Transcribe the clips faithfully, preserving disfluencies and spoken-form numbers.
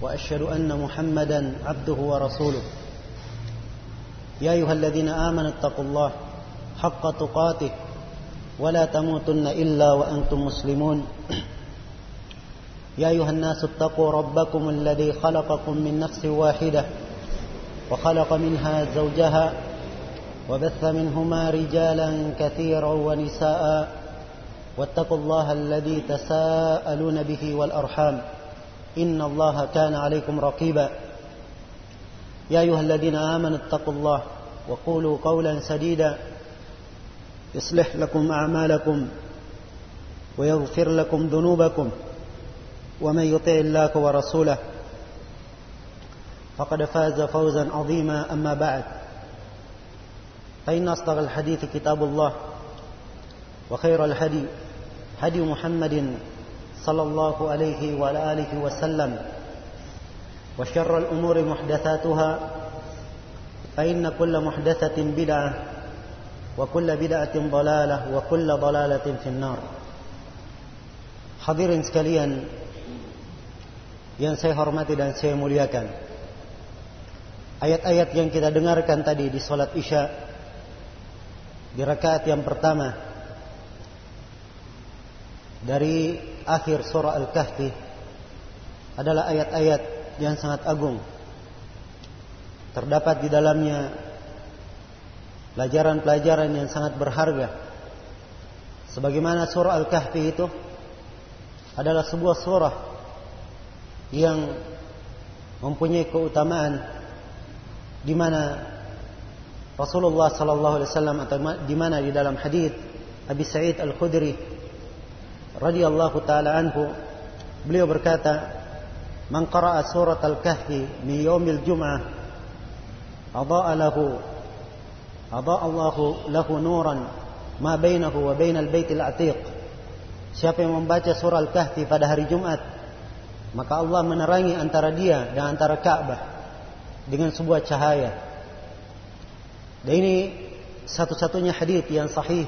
وأشهد أن محمدا عبده ورسوله يا أيها الذين آمنوا اتقوا الله حق تقاته ولا تموتن إلا وأنتم مسلمون يا أيها الناس اتقوا ربكم الذي خلقكم من نفس واحدة وخلق منها زوجها وبث منهما رجالا كثيرا ونساء واتقوا الله الذي تساءلون به والأرحام إن الله كان عليكم رقيبا يا أيها الذين آمنوا اتقوا الله وقولوا قولا سديدا يصلح لكم أعمالكم ويغفر لكم ذنوبكم ومن يطع الله ورسوله فقد فاز فوزا عظيما أما بعد فإن أصدق الحديث كتاب الله وخير الهدي هدي محمد صلى الله عليه وعلى آله وسلم وشر الأمور محدثاتها فإن كل محدثة بدعة وكل بدعة ضلالة وكل ضلالة في النار. Hadirin sekalian yang saya hormati dan saya muliakan, ayat-ayat yang kita dengarkan tadi di salat Isya di rakaat yang pertama dari akhir surah Al-Kahfi adalah ayat-ayat yang sangat agung. Terdapat di dalamnya pelajaran-pelajaran yang sangat berharga. Sebagaimana surah Al-Kahfi itu adalah sebuah surah yang mempunyai keutamaan di mana Rasulullah sallallahu alaihi wasallam atau di mana di dalam hadis Abi Sa'id Al-Khudri radhiyallahu taala anhu beliau berkata, "Man qara'a surat Al-Kahfi min yaumil jum'ah adha'a lahu adha'a Allahu lahu nuran ma bainahu wa bainal baitil atiq." Siapa yang membaca surah Al-Kahfi pada hari Jumat, maka Allah menerangi antara dia dan antara Ka'bah dengan sebuah cahaya. Dan ini satu-satunya hadis yang sahih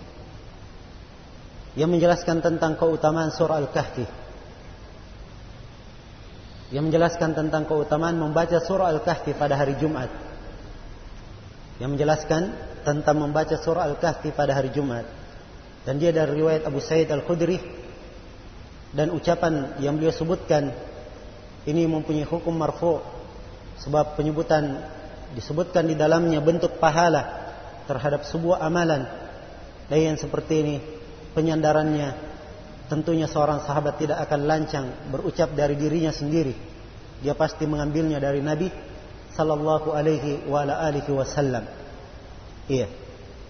yang menjelaskan tentang keutamaan surah Al-Kahfi, yang menjelaskan tentang keutamaan membaca surah Al-Kahfi pada hari Jumat, yang menjelaskan tentang membaca surah Al-Kahfi pada hari Jumat. Dan dia dari riwayat Abu Sa'id Al-Khudri, dan ucapan yang beliau sebutkan ini mempunyai hukum marfu', sebab penyebutan disebutkan di dalamnya bentuk pahala terhadap sebuah amalan. Dan yang seperti ini penyandarannya tentunya seorang sahabat tidak akan lancang berucap dari dirinya sendiri. Dia pasti mengambilnya dari Nabi sallallahu alaihi wa ala alihi wasallam. Iya.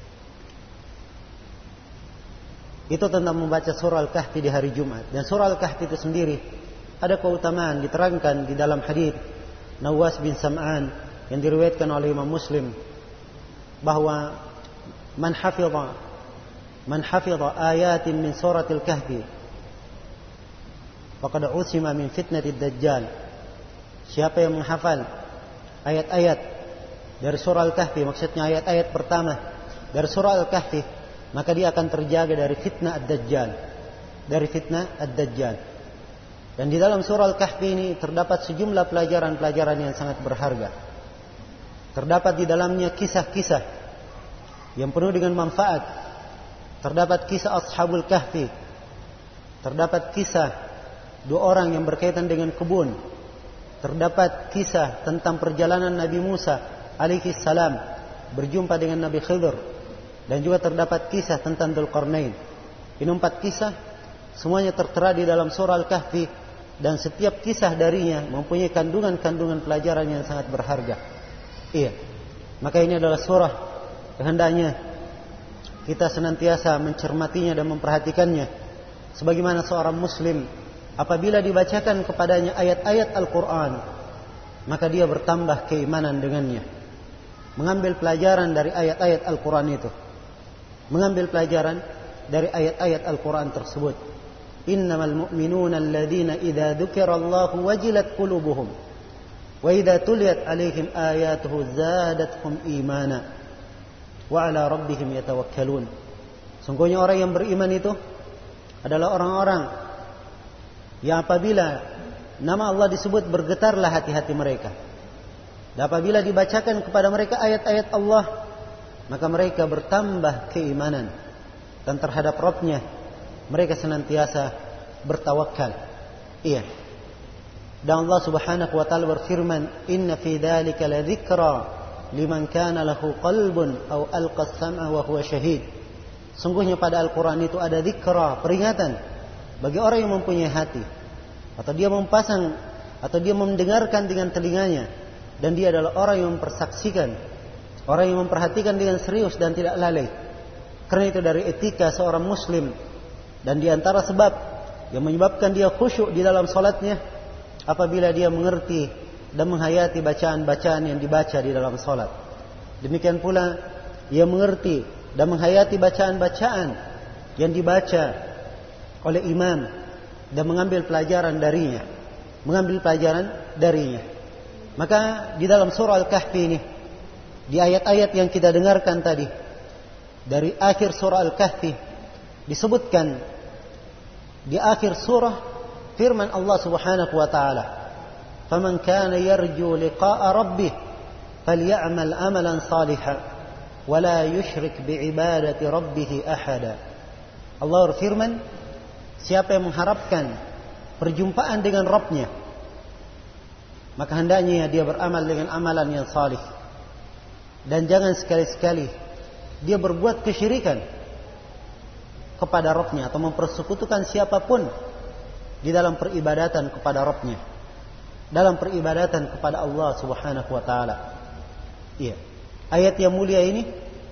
Itu tentang membaca surah Al-Kahfi di hari Jumat. Dan surah Al-Kahfi itu sendiri ada keutamaan diterangkan di dalam hadis Nawas bin Sam'an yang diriwayatkan oleh Imam Muslim, bahwa man hafidha man hafidha ayatin min suratil kahfi faqad usima min fitnatid dajjal. Siapa yang menghafal ayat-ayat dari surah Al-Kahfi, maksudnya ayat-ayat pertama dari surah Al-Kahfi, maka dia akan terjaga dari fitnah ad-dajjal, dari fitnah ad-dajjal. Dan di dalam surah Al-Kahfi ini terdapat sejumlah pelajaran-pelajaran yang sangat berharga. Terdapat di dalamnya kisah-kisah yang penuh dengan manfaat. Terdapat kisah Ashabul Kahfi. Terdapat kisah dua orang yang berkaitan dengan kebun. Terdapat kisah tentang perjalanan Nabi Musa alaihi salam berjumpa dengan Nabi Khidir. Dan juga terdapat kisah tentang Dzulqarnain. Ini empat kisah, semuanya tertera di dalam surah Al-Kahfi, dan setiap kisah darinya mempunyai kandungan-kandungan pelajaran yang sangat berharga. Iya. Maka ini adalah surah hendaknya kita senantiasa mencermatinya dan memperhatikannya. Sebagaimana seorang muslim apabila dibacakan kepadanya ayat-ayat Al-Quran, maka dia bertambah keimanan dengannya. Mengambil pelajaran dari ayat-ayat Al-Quran itu. Mengambil pelajaran dari ayat-ayat Al-Quran tersebut. Innamal mu'minuna alladhina idza dzukirallahu wajilat qulubuhum wa idza tuliyat alaihim ayatuhu zadatuhum imana wa ala rabbihim yatawakkalun. Sungguhnya orang yang beriman itu adalah orang-orang yang apabila nama Allah disebut, bergetarlah hati-hati mereka. Dan apabila dibacakan kepada mereka ayat-ayat Allah, maka mereka bertambah keimanan. Dan terhadap Rabbnya mereka senantiasa bertawakal. Iya. Dan Allah Subhanahu wa taala berfirman, "Inna fi dzalika ladzikra liman kana lahu qalbun aw alqa as-sam'a wa huwa syahid." Sungguhnya pada Al-Qur'an itu ada dzikra, peringatan bagi orang yang mempunyai hati, atau dia memasang atau dia mendengarkan dengan telinganya, dan dia adalah orang yang mempersaksikan, orang yang memperhatikan dengan serius dan tidak lalai. Karena itu dari etika seorang muslim, dan di antara sebab yang menyebabkan dia khusyuk di dalam salatnya, apabila dia mengerti dan menghayati bacaan-bacaan yang dibaca di dalam salat. Demikian pula ia mengerti dan menghayati bacaan-bacaan yang dibaca oleh imam dan mengambil pelajaran darinya, mengambil pelajaran darinya. Maka di dalam surah Al-Kahfi ini, di ayat-ayat yang kita dengarkan tadi, dari akhir surah Al-Kahfi disebutkan di akhir surah firman Allah Subhanahu wa taala, "Faman kana yarju liqa'a rabbih falyamal amalan salihan wa la yusyrik bi'ibadati rabbih ahada." Allah berfirman, siapa yang mengharapkan perjumpaan dengan Rabbnya, maka hendaknya dia beramal dengan amalan yang salih, dan jangan sekali-sekali dia berbuat kesyirikan kepada Rabbnya atau mempersekutukan siapapun di dalam peribadatan kepada Rabbnya, dalam peribadatan kepada Allah Subhanahu wa taala. Iya. Ayat yang mulia ini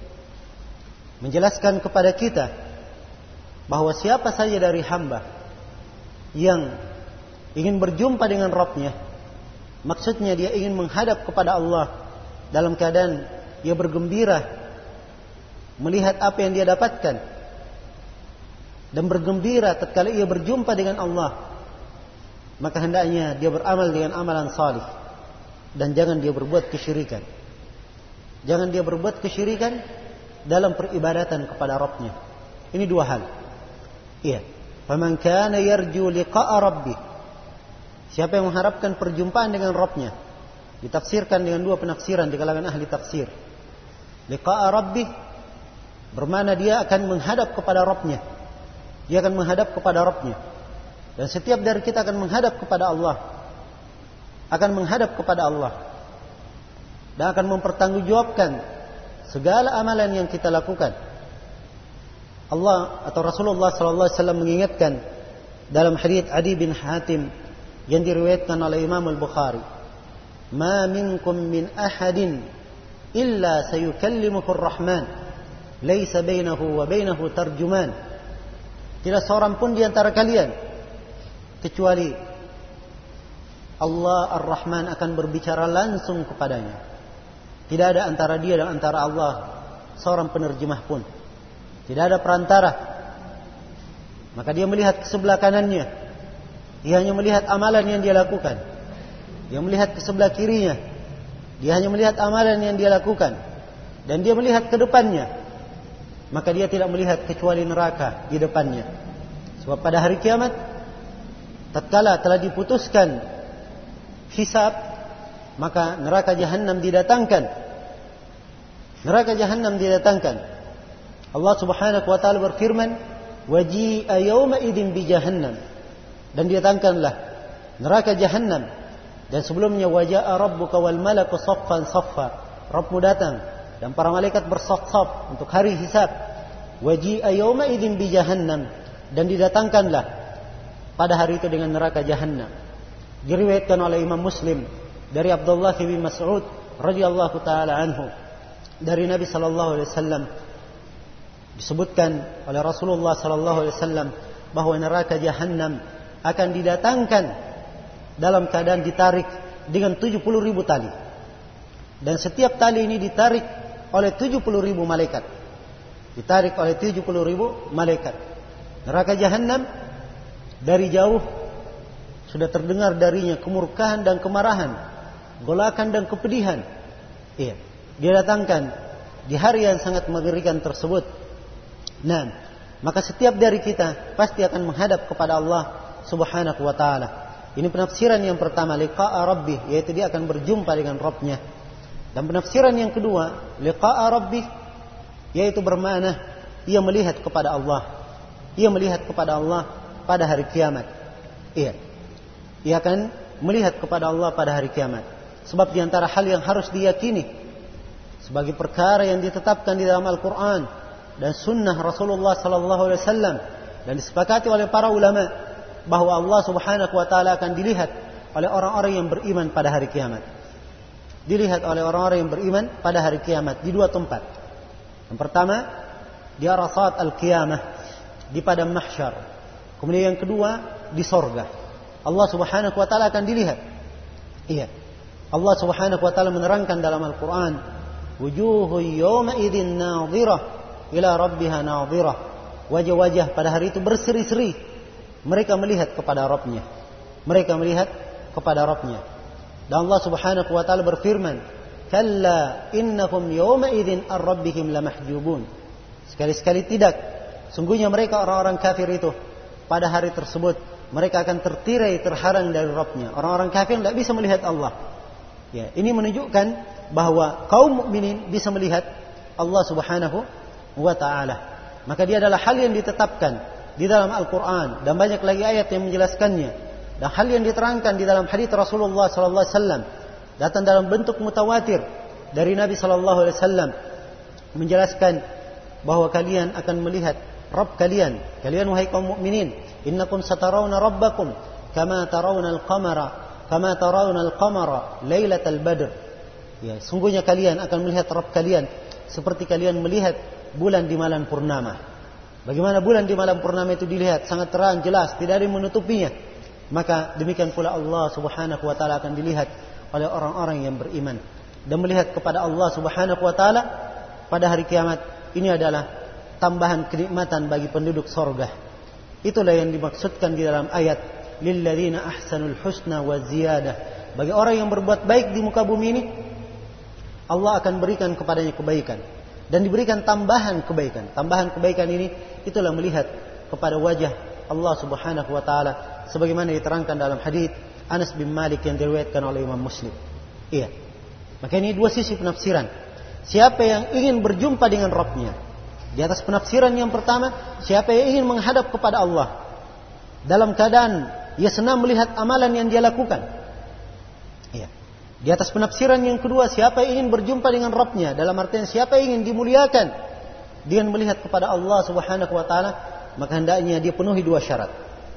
menjelaskan kepada kita bahwa siapa saja dari hamba yang ingin berjumpa dengan Rabbnya, maksudnya dia ingin menghadap kepada Allah dalam keadaan dia bergembira melihat apa yang dia dapatkan, dan bergembira tatkala ia berjumpa dengan Allah, maka hendaknya dia beramal dengan amalan salih, dan jangan dia berbuat kesyirikan. Jangan dia berbuat kesyirikan dalam peribadatan kepada Rabbnya. Ini dua hal. Iya. Faman kana yarju liqa'a rabbih, siapa yang mengharapkan perjumpaan dengan Rabbnya, ditafsirkan dengan dua penafsiran di kalangan ahli tafsir. Liqa'a rabbih bermakna dia akan menghadap kepada Rabbnya, dia akan menghadap kepada Rabbnya. Dan setiap dari kita akan menghadap kepada Allah, akan menghadap kepada Allah, dan akan mempertanggungjawabkan segala amalan yang kita lakukan. Allah atau Rasulullah sallallahu alaihi wasallam mengingatkan dalam hadits Adi bin Hatim yang diriwayatkan oleh Imam Al-Bukhari, "Ma minkum min ahadin illa sayukallimuhu ar-Rahman, laisa bainahu wa bainahu tarjuman." Tidak seorang pun di antara kalian kecuali Allah Ar-Rahman akan berbicara langsung kepadanya. Tidak ada antara dia dan antara Allah seorang penerjemah pun. Tidak ada perantara. Maka dia melihat ke sebelah kanannya, dia hanya melihat amalan yang dia lakukan. Dia melihat ke sebelah kirinya, dia hanya melihat amalan yang dia lakukan. Dan dia melihat ke depannya, maka dia tidak melihat kecuali neraka di depannya. Sebab pada hari kiamat, tatkala telah diputuskan hisab, maka neraka Jahannam didatangkan. Neraka Jahannam didatangkan. Allah Subhanahu wa taala berfirman, "Waji'a yawma idzin bi Jahannam." Dan didatangkanlah neraka Jahannam. Dan sebelumnya, "Waja'a rabbuka wal malaku saffan saffa." Rabbmu datang dan para malaikat bersaf-saf untuk hari hisab. "Waji'a yawma idzin bi Jahannam." Dan didatangkanlah pada hari itu dengan neraka Jahannam. Diriwayatkan oleh Imam Muslim dari Abdullah bin Mas'ud radhiyallahu taala anhu, dari Nabi sallallahu alaihi wasallam, disebutkan oleh Rasulullah sallallahu alaihi wasallam bahwa neraka Jahannam akan didatangkan dalam keadaan ditarik dengan tujuh puluh ribu tali. Dan setiap tali ini ditarik oleh tujuh puluh ribu malaikat. Ditarik oleh tujuh puluh ribu malaikat. Neraka Jahannam dari jauh sudah terdengar darinya kemurkaan dan kemarahan, golakan dan kepedihan. Iya, dia datangkan di hari yang sangat mengerikan tersebut. Nah, maka setiap dari kita pasti akan menghadap kepada Allah Subhanahu wa taala. Ini penafsiran yang pertama, liqa'a rabbih, yaitu dia akan berjumpa dengan Rabbnya. Dan penafsiran yang kedua, liqa'a rabbih, yaitu bermakna ia melihat kepada Allah. Ia melihat kepada Allah pada hari kiamat. Iya. Ia akan melihat kepada Allah pada hari kiamat. Sebab di antara hal yang harus diyakini sebagai perkara yang ditetapkan di dalam Al-Quran dan Sunnah Rasulullah Sallallahu Alaihi Wasallam dan disepakati oleh para ulama, bahwa Allah Subhanahu Wa Taala akan dilihat oleh orang-orang yang beriman pada hari kiamat. Dilihat oleh orang-orang yang beriman pada hari kiamat di dua tempat. Yang pertama, di Arasat Al-Qiyamah, di padang mahsyar. Kemudian yang kedua, di sorga. Allah Subhanahu Wa Taala akan dilihat. Iya. Allah Subhanahu Wa Taala menerangkan dalam Al-Quran, wujuhu yawma idzin nadhirah ila rabbiha nadhirah. Wajah-wajah pada hari itu berseri-seri. Mereka melihat kepada Rabbnya. Mereka melihat kepada Rabbnya. Dan Allah Subhanahu Wa Taala berfirman, kalla innahum yawma idzin ar-rabbihim lamahjubun. Sekali-sekali tidak. Sungguhnya mereka orang-orang kafir itu pada hari tersebut mereka akan tertirai, terhalang dari Rabbnya. Orang-orang kafir tidak bisa melihat Allah. Ya, ini menunjukkan bahwa kaum mukminin bisa melihat Allah Subhanahu wa Ta'ala. Maka dia adalah hal yang ditetapkan di dalam Al-Quran dan banyak lagi ayat yang menjelaskannya. Dan hal yang diterangkan di dalam hadits Rasulullah sallallahu alaihi wasallam datang dalam bentuk mutawatir dari Nabi sallallahu alaihi wasallam menjelaskan bahwa kalian akan melihat Rabb kalian. Kalian wahai kaum mukminin, innakum satarawna rabbakum kama tarawna al-qamara kama tarawna al-qamara lailatal badr. Ya, sungguhnya kalian akan melihat Rabb kalian seperti kalian melihat bulan di malam purnama. Bagaimana bulan di malam purnama itu dilihat sangat terang, jelas, tidak ada yang menutupinya. Maka demikian pula Allah Subhanahu wa Ta'ala akan dilihat oleh orang-orang yang beriman. Dan melihat kepada Allah Subhanahu wa Ta'ala pada hari kiamat, ini adalah tambahan kenikmatan bagi penduduk sorga. Itulah yang dimaksudkan di dalam ayat lilladzina ahsanul husna wa ziyadah. Bagi orang yang berbuat baik di muka bumi ini, Allah akan berikan kepadanya kebaikan dan diberikan tambahan kebaikan. Tambahan kebaikan ini itulah melihat kepada wajah Allah Subhanahu wa Ta'ala sebagaimana diterangkan dalam hadits Anas bin Malik yang diriwayatkan oleh Imam Muslim. Iya. Maka ini dua sisi penafsiran. Siapa yang ingin berjumpa dengan Rabbnya? Di atas penafsiran yang pertama, siapa yang ingin menghadap kepada Allah dalam keadaan ia senang melihat amalan yang dia lakukan. Iya. Di atas penafsiran yang kedua, siapa yang ingin berjumpa dengan Rabbnya, dalam artian siapa yang ingin dimuliakan dengan melihat kepada Allah Subhanahu wa Ta'ala, maka hendaknya dia penuhi dua syarat.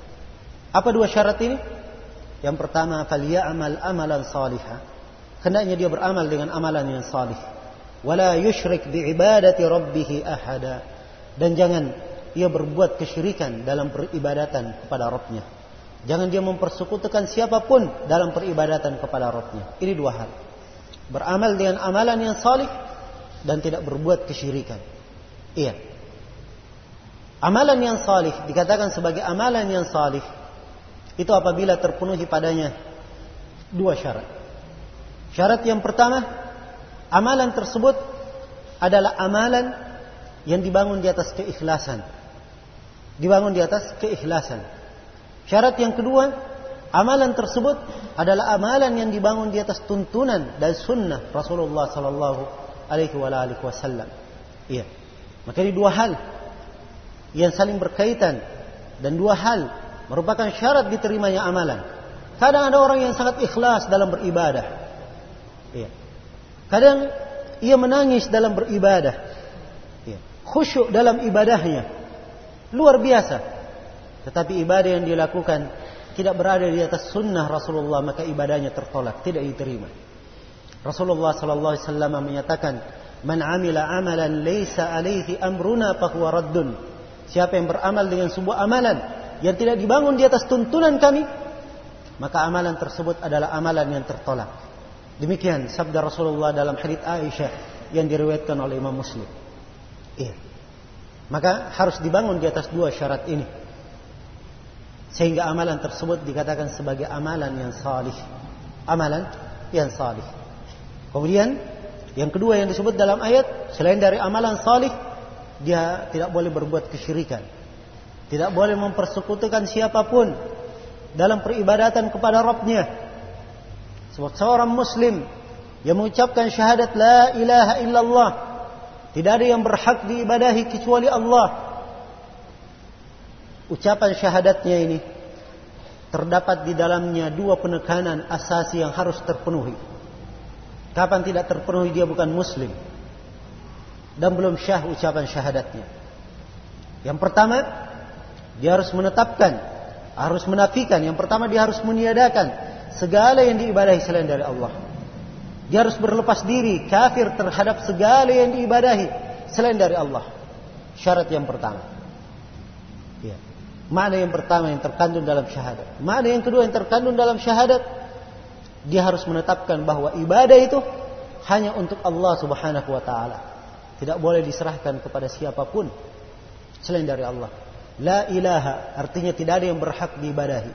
Apa dua syarat ini? Yang pertama, falyamal amalan salihah. Hendaknya dia beramal dengan amalan yang salih. Wala yusyrik biibadati rabbih ahada. Dan jangan ia berbuat kesyirikan dalam peribadatan kepada Rabbnya. Jangan dia mempersekutukan siapapun dalam peribadatan kepada Rabbnya. Ini dua hal. Beramal dengan amalan yang salih dan tidak berbuat kesyirikan. Iya. Amalan yang salih dikatakan sebagai amalan yang salih itu apabila terpenuhi padanya dua syarat. Syarat yang pertama, amalan tersebut adalah amalan yang dibangun di atas keikhlasan. Dibangun di atas keikhlasan. Syarat yang kedua, amalan tersebut adalah amalan yang dibangun di atas tuntunan dan sunnah Rasulullah sallallahu alaihi wasallam. Iya. Maka ini dua hal yang saling berkaitan dan dua hal merupakan syarat diterimanya amalan. Kadang ada orang yang sangat ikhlas dalam beribadah. Iya. Kadang ia menangis dalam beribadah. Iya. Khusyuk dalam ibadahnya. Luar biasa. Tetapi ibadah yang dilakukan tidak berada di atas sunnah Rasulullah, maka ibadahnya tertolak, tidak diterima. Rasulullah sallallahu alaihi wasallam menyatakan, "Man 'amila 'amalan laisa 'alaihi amruna fahuwa raddun." Siapa yang beramal dengan sebuah amalan yang tidak dibangun di atas tuntunan kami, maka amalan tersebut adalah amalan yang tertolak. Demikian sabda Rasulullah dalam hadits Aisyah yang diriwayatkan oleh Imam Muslim. Iya. Maka harus dibangun di atas dua syarat ini. Sehingga amalan tersebut dikatakan sebagai amalan yang salih. Amalan yang salih. Kemudian yang kedua yang disebut dalam ayat, selain dari amalan salih, dia tidak boleh berbuat kesyirikan. Tidak boleh mempersekutukan siapapun dalam peribadatan kepada Rabbnya. Sebab seorang muslim yang mengucapkan syahadat la ilaha illallah, tidak ada yang berhak diibadahi kecuali Allah. Ucapan syahadatnya ini terdapat di dalamnya dua penekanan asasi yang harus terpenuhi. Kapan tidak terpenuhi dia bukan muslim dan belum syah ucapan syahadatnya. Yang pertama, dia harus menetapkan, harus menafikan. Yang pertama, dia harus meniadakan segala yang diibadahi selain dari Allah. Dia harus berlepas diri, kafir terhadap segala yang diibadahi selain dari Allah. Syarat yang pertama. Ya. Makna yang pertama yang terkandung dalam syahadat. Makna yang kedua yang terkandung dalam syahadat, dia harus menetapkan bahwa ibadah itu hanya untuk Allah Subhanahu wa taala. Tidak boleh diserahkan kepada siapapun selain dari Allah. La ilaha artinya tidak ada yang berhak diibadahi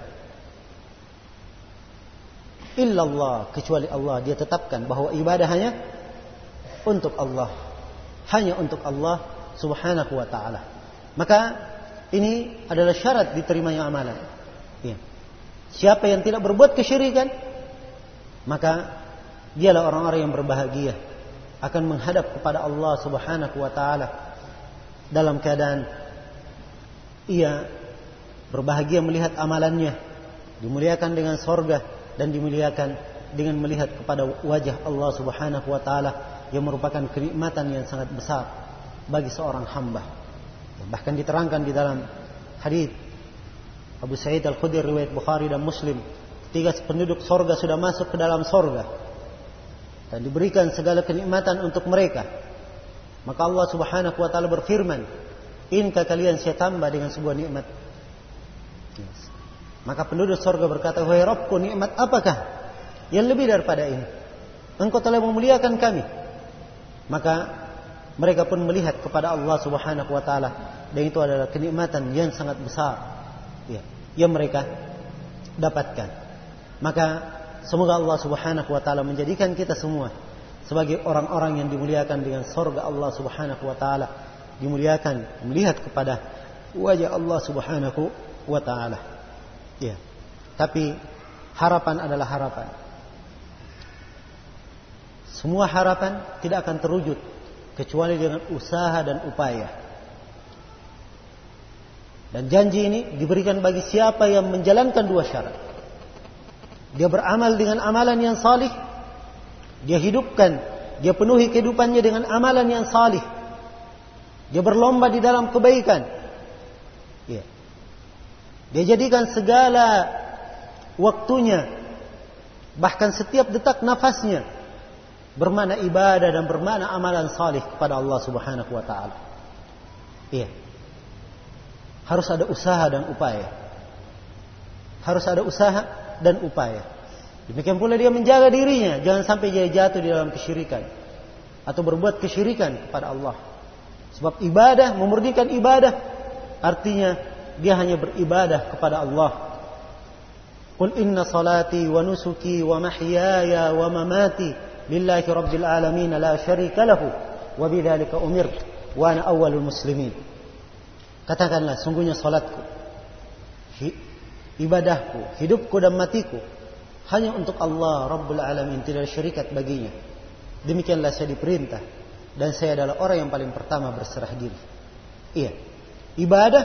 illallah, kecuali Allah. Dia tetapkan bahwa ibadah hanya untuk Allah, hanya untuk Allah Subhanahu wa taala. Maka ini adalah syarat diterimanya amalan. Ya. Siapa yang tidak berbuat kesyirikan, maka dialah orang-orang yang berbahagia, akan menghadap kepada Allah Subhanahu wa taala dalam keadaan ia berbahagia melihat amalannya, dimuliakan dengan sorga, dan dimuliakan dengan melihat kepada wajah Allah Subhanahu wa taala yang merupakan kenikmatan yang sangat besar bagi seorang hamba. Bahkan diterangkan di dalam hadis Abu Sa'id Al-Khudri riwayat Bukhari dan Muslim, ketika penduduk sorga sudah masuk ke dalam sorga dan diberikan segala kenikmatan untuk mereka, maka Allah Subhanahu wa taala berfirman, "Inkah kalian saya tambah dengan sebuah nikmat?" Yes. Maka penduduk sorga berkata, "Wahai Rabbku, nikmat apakah yang lebih daripada ini? Engkau telah memuliakan kami." Maka mereka pun melihat kepada Allah Subhanahu wa taala, dan itu adalah kenikmatan yang sangat besar, ya, yang mereka dapatkan. Maka semoga Allah Subhanahu wa taala menjadikan kita semua sebagai orang-orang yang dimuliakan dengan surga Allah Subhanahu wa taala, dimuliakan melihat kepada wajah Allah Subhanahu wa taala. Ya. Tapi harapan adalah harapan. Semua harapan tidak akan terwujud kecuali dengan usaha dan upaya. Dan janji ini diberikan bagi siapa yang menjalankan dua syarat. Dia beramal dengan amalan yang salih, dia hidupkan, dia penuhi kehidupannya dengan amalan yang salih. Dia berlomba di dalam kebaikan. Ya. Dia jadikan segala waktunya, bahkan setiap detak nafasnya, bermakna ibadah dan bermakna amalan salih kepada Allah Subhanahu wa taala. Iya. Harus ada usaha dan upaya. Harus ada usaha dan upaya. Demikian pula dia menjaga dirinya, jangan sampai dia jatuh di dalam kesyirikan atau berbuat kesyirikan kepada Allah. Sebab ibadah, memurnikan ibadah, artinya dia hanya beribadah kepada Allah. Qul inna salati wa nusuki wa mahyaya wa mamati lillahi rabbil alamin la syarika lahu wa bidzalika umirtu wa ana awwalul muslimin. Katakanlah, sungguhnya salatku, ibadahku, hidupku dan matiku hanya untuk Allah Rabbul Alamin, tidak ada syarikat baginya. Demikianlah saya diperintah, dan saya adalah orang yang paling pertama berserah diri. Iya, ibadah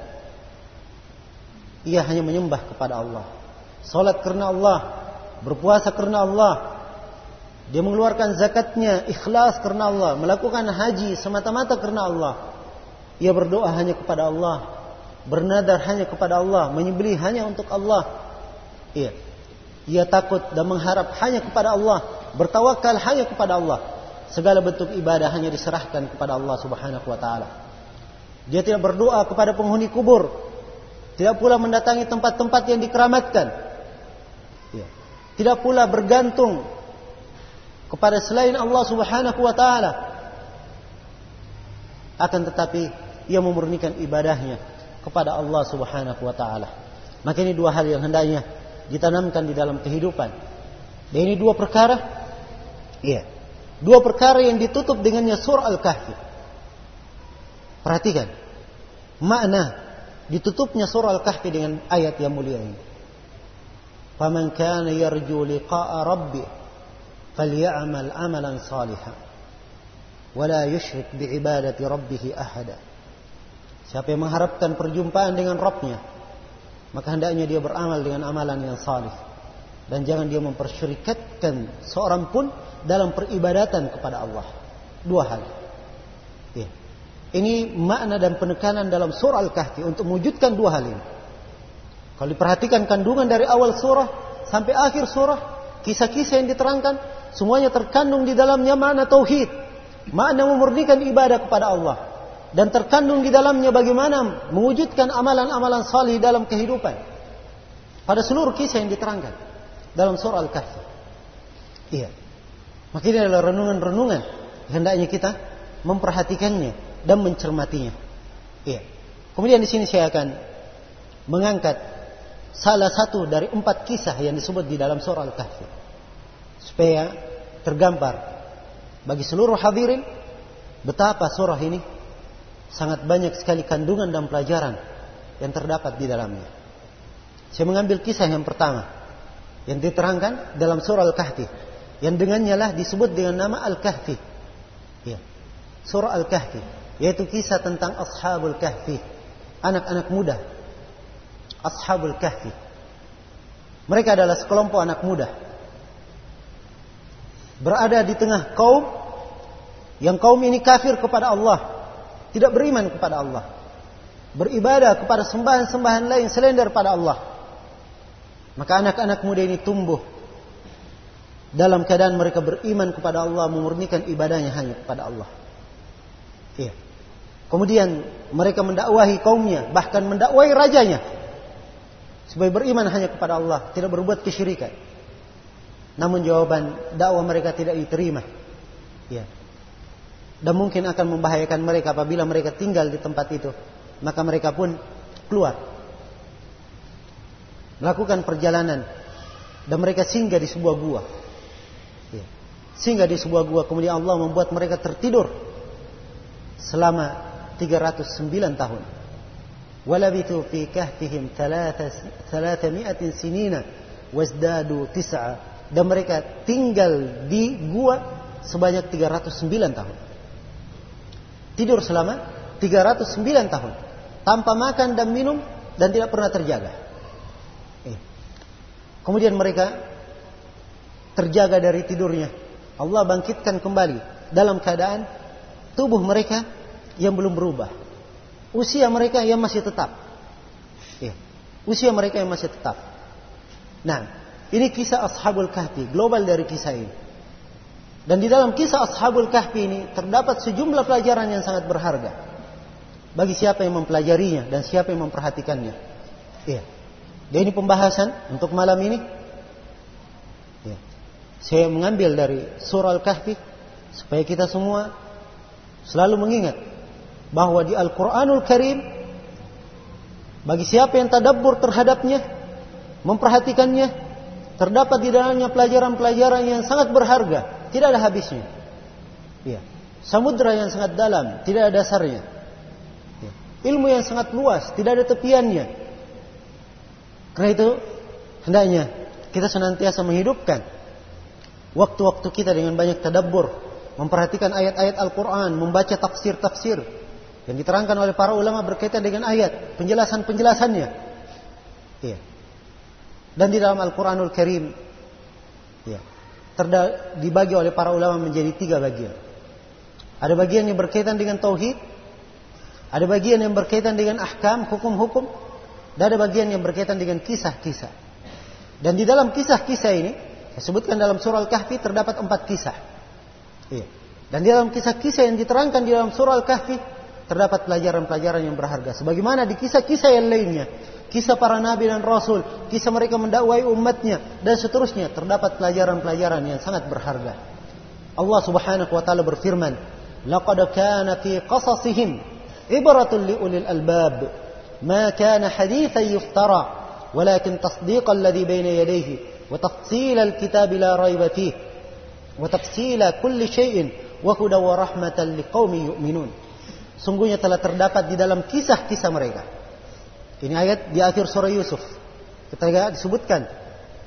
ia hanya menyembah kepada Allah. Salat karena Allah, berpuasa karena Allah, dia mengeluarkan zakatnya ikhlas karena Allah, melakukan haji semata-mata karena Allah. Ia berdoa hanya kepada Allah, bernadar hanya kepada Allah, menyembelih hanya untuk Allah. Iya. Ia takut dan mengharap hanya kepada Allah, bertawakal hanya kepada Allah. Segala bentuk ibadah hanya diserahkan kepada Allah Subhanahu wa taala. Dia tidak berdoa kepada penghuni kubur, tidak pula mendatangi tempat-tempat yang dikeramatkan. Iya. Tidak pula bergantung kepada selain Allah Subhanahu wa taala. Akan tetapi ia memurnikan ibadahnya kepada Allah Subhanahu wa taala. Maka ini dua hal yang hendaknya ditanamkan di dalam kehidupan. Dan ini dua perkara, iya, dua perkara yang ditutup dengannya surah Al-Kahfi. Perhatikan makna ditutupnya surah Al-Kahfi dengan ayat yang mulia ini. Faman kana yarju liqa'a rabbih falyamal 'amalan shalihan wa la yusyrik bi'ibadati rabbih ahada. Siapa yang mengharapkan perjumpaan dengan Rabbnya, maka hendaknya dia beramal dengan amalan yang salih, dan jangan dia mempersyirikatkan seorang pun dalam peribadatan kepada Allah. Dua hal. Ya. Ini makna dan penekanan dalam surah Al-Kahfi untuk mewujudkan dua hal ini. Kalau diperhatikan kandungan dari awal surah sampai akhir surah, kisah-kisah yang diterangkan semuanya terkandung di dalamnya makna tauhid, makna memurnikan ibadah kepada Allah, dan terkandung di dalamnya bagaimana mewujudkan amalan-amalan salih dalam kehidupan pada seluruh kisah yang diterangkan dalam surah Al-Kahfi. Iya. Maka ini adalah renungan-renungan hendaknya kita memperhatikannya dan mencermatinya. Iya. Kemudian di sini saya akan mengangkat salah satu dari empat kisah yang disebut di dalam surah Al-Kahfi, supaya tergambar bagi seluruh hadirin betapa surah ini sangat banyak sekali kandungan dan pelajaran yang terdapat di dalamnya. Saya mengambil kisah yang pertama yang diterangkan dalam surah Al-Kahfi, yang dengannya lah disebut dengan nama Al-Kahfi. Ya. Surah Al-Kahfi, yaitu kisah tentang Ashabul Kahfi, anak-anak muda. Ashabul Kahfi. Mereka adalah sekelompok anak muda, berada di tengah kaum yang kaum ini kafir kepada Allah, tidak beriman kepada Allah, beribadah kepada sembahan-sembahan lain selain daripada Allah. Maka anak-anak muda ini tumbuh dalam keadaan mereka beriman kepada Allah, memurnikan ibadahnya hanya kepada Allah. Iya. Kemudian mereka mendakwahi kaumnya, bahkan mendakwahi rajanya, supaya beriman hanya kepada Allah, tidak berbuat kesyirikan. Namun jawaban dakwah mereka tidak diterima. Ya. Dan mungkin akan membahayakan mereka apabila mereka tinggal di tempat itu. Maka mereka pun keluar, melakukan perjalanan, dan mereka singgah di sebuah gua. Ya. Singgah di sebuah gua, kemudian Allah membuat mereka tertidur selama tiga ratus sembilan tahun. Walabithu fi kahfihim thalathami'atin sinina wasdadu tis'a. Dan mereka tinggal di gua sebanyak tiga ratus sembilan tahun. Tidur selama tiga ratus sembilan tahun tanpa makan dan minum dan tidak pernah terjaga. Eh. Kemudian mereka terjaga dari tidurnya. Allah bangkitkan kembali dalam keadaan tubuh mereka yang belum berubah. Usia mereka yang masih tetap. Ya. Usia mereka yang masih tetap. Nah, ini kisah Ashabul Kahfi, global dari kisah ini. Dan di dalam kisah Ashabul Kahfi ini terdapat sejumlah pelajaran yang sangat berharga bagi siapa yang mempelajarinya dan siapa yang memperhatikannya. Ya. Dan ini pembahasan untuk malam ini. Ya. Saya mengambil dari surah Al-Kahfi supaya kita semua selalu mengingat bahwa di Al-Quranul Karim, bagi siapa yang tadabbur terhadapnya, memperhatikannya, terdapat di dalamnya pelajaran-pelajaran yang sangat berharga, tidak ada habisnya. Ya. Samudra yang sangat dalam, tidak ada dasarnya. Ya. Ilmu yang sangat luas, tidak ada tepiannya. Karena itu, hendaknya kita senantiasa menghidupkan waktu-waktu kita dengan banyak tadabbur, memperhatikan ayat-ayat Al-Quran, membaca tafsir-tafsir yang diterangkan oleh para ulama berkaitan dengan ayat, penjelasan-penjelasannya. Ya. Dan di dalam Al-Quranul Karim, ya, terda- dibagi oleh para ulama menjadi tiga bagian. Ada bagian yang berkaitan dengan tauhid, ada bagian yang berkaitan dengan ahkam, hukum-hukum, dan ada bagian yang berkaitan dengan kisah-kisah. Dan di dalam kisah-kisah ini, disebutkan dalam surah Al-Kahfi terdapat empat kisah. Ya. Dan di dalam kisah-kisah yang diterangkan di dalam surah Al-Kahfi terdapat pelajaran-pelajaran yang berharga. Sebagaimana di kisah-kisah yang lainnya, kisah para nabi dan rasul, kisah mereka mendakwai umatnya, dan seterusnya, terdapat pelajaran-pelajaran yang sangat berharga. Allah Subhanahu wa taala berfirman, "Laqad kana fi qasasihim ibratun liulil albab, ma kana haditsan yuftara, walakin tasdiqal ladzi baina yadayhi wa tafsilal kitabi la raiba fihi wa tafsila kulli syai'in wa hudan wa rahmatan liqaumin yu'minun." Sungguhnya telah terdapat di dalam kisah-kisah mereka. Ini ayat di akhir surah Yusuf. Ketika disebutkan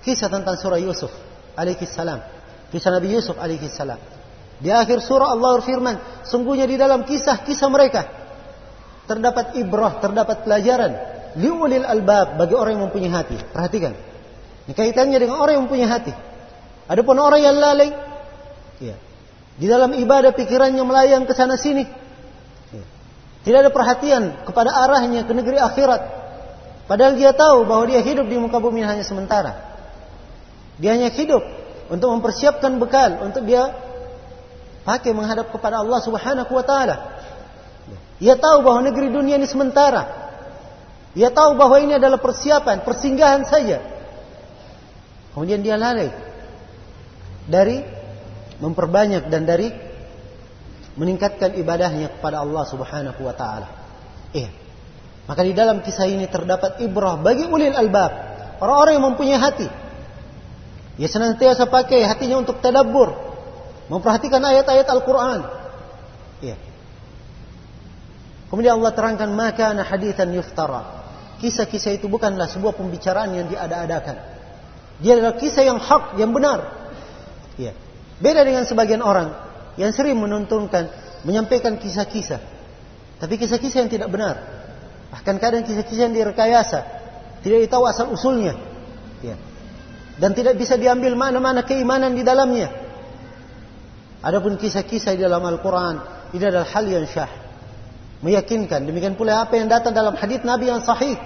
kisah tentang surah Yusuf alaihi salam, kisah Nabi Yusuf alaihi salam. Di akhir surah Allah berfirman, sungguhnya di dalam kisah-kisah mereka terdapat ibrah, terdapat pelajaran liulil albab, bagi orang yang mempunyai hati. Perhatikan, ini kaitannya dengan orang yang mempunyai hati. Adapun orang yang lalai, ya, di dalam ibadah pikirannya melayang ke sana sini, ya, tidak ada perhatian kepada arahnya ke negeri akhirat. Padahal dia tahu bahwa dia hidup di muka bumi hanya sementara. Dia hanya hidup untuk mempersiapkan bekal untuk dia pakai menghadap kepada Allah Subhanahu wa taala. Dia tahu bahwa negeri dunia ini sementara. Dia tahu bahwa ini adalah persiapan, persinggahan saja. Kemudian dia lalai dari memperbanyak dan dari meningkatkan ibadahnya kepada Allah Subhanahu wa taala. Iya. Maka di dalam kisah ini terdapat ibrah bagi ulil albab, orang-orang yang mempunyai hati. Dia senantiasa pakai hatinya untuk tadabbur, memperhatikan ayat-ayat Al-Quran. Ya. Kemudian Allah terangkan, maka kana haditsan yuftara. Kisah-kisah itu bukanlah sebuah pembicaraan yang diada-adakan. Dia adalah kisah yang hak, yang benar. Ya. Beda dengan sebagian orang yang sering menuntunkan, menyampaikan kisah-kisah, tapi kisah-kisah yang tidak benar. Bahkan kadang kisah-kisah yang direkayasa, tidak tahu asal usulnya. Ya. Dan tidak bisa diambil mana-mana keimanan di dalamnya. Adapun kisah-kisah di dalam Al-Quran, ini adalah hal yang syah, meyakinkan. Demikian pula apa yang datang dalam hadits Nabi yang sahih.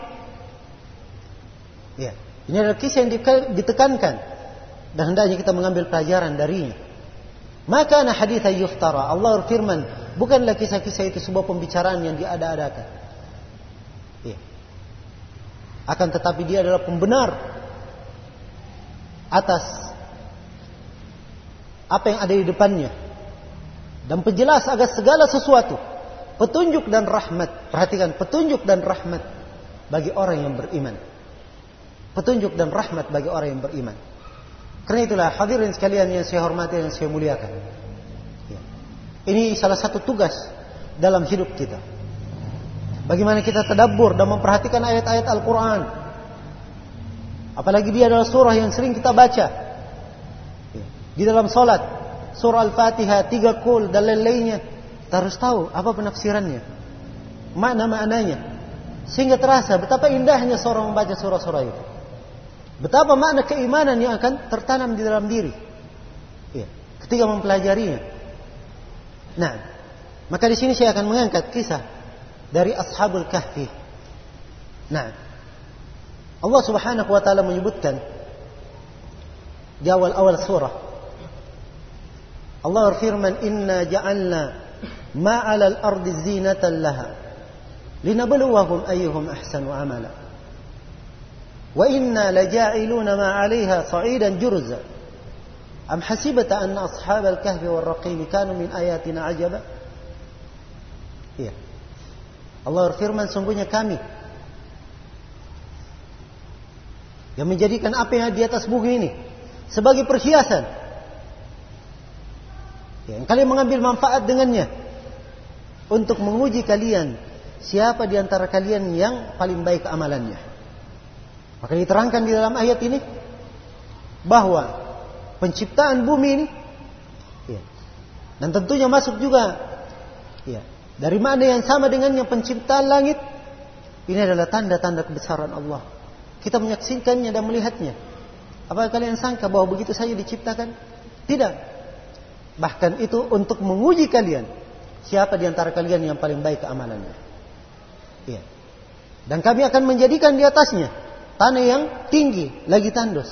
Ya. Ini adalah kisah yang ditekankan, dan hendaknya kita mengambil pelajaran darinya. Maka ana haditsan yuftara. Allah berfirman, bukanlah kisah-kisah itu sebuah pembicaraan yang diada-adakan. Ya. Akan tetapi dia adalah pembenar atas apa yang ada di depannya, dan penjelas agar segala sesuatu, petunjuk dan rahmat. Perhatikan, petunjuk dan rahmat bagi orang yang beriman. Petunjuk dan rahmat bagi orang yang beriman. Karena itulah hadirin sekalian yang saya hormati dan saya muliakan, ya, ini salah satu tugas dalam hidup kita. Bagaimana kita tadabbur dan memperhatikan ayat-ayat Al-Quran. Apalagi dia adalah surah yang sering kita baca, ya, di dalam salat, surah Al-Fatihah, tiga kul dan lain-lainnya. Kita harus tahu apa penafsirannya, makna-maknanya, sehingga terasa betapa indahnya seorang membaca surah-surah itu. Betapa makna keimanan yang akan tertanam di dalam diri, ya, ketika mempelajarinya. Nah, maka di sini saya akan mengangkat kisah dari Ashabul Kahfi. Nah, Allah Subhanahu wa taala menyebutkan di awal-awal surah, Allah berfirman, inna ja'alna ma'alal ardi zinatan laha linabluwahum ayyuhum ahsanu amala wa inna laja'iluna ma 'alayha sa'idan jurza am hasibata anna ashabal kahfi war raqim kanu min ayatina ajaba. Ya. Allah berfirman, sungguhnya kami yang menjadikan apa yang di atas bumi ini sebagai perhiasan, ya, yang kalian mengambil manfaat dengannya untuk menguji kalian siapa di antara kalian yang paling baik amalannya. Maka diterangkan di dalam ayat ini bahwa penciptaan bumi ini, ya, dan tentunya masuk juga, ya, dari mana yang sama dengan yang penciptaan langit, ini adalah tanda-tanda kebesaran Allah. Kita menyaksikannya dan melihatnya. Apakah kalian sangka bahwa begitu saja diciptakan? Tidak. Bahkan itu untuk menguji kalian siapa di antara kalian yang paling baik amalannya. Ya. Dan kami akan menjadikan di atasnya tanah yang tinggi lagi tandus.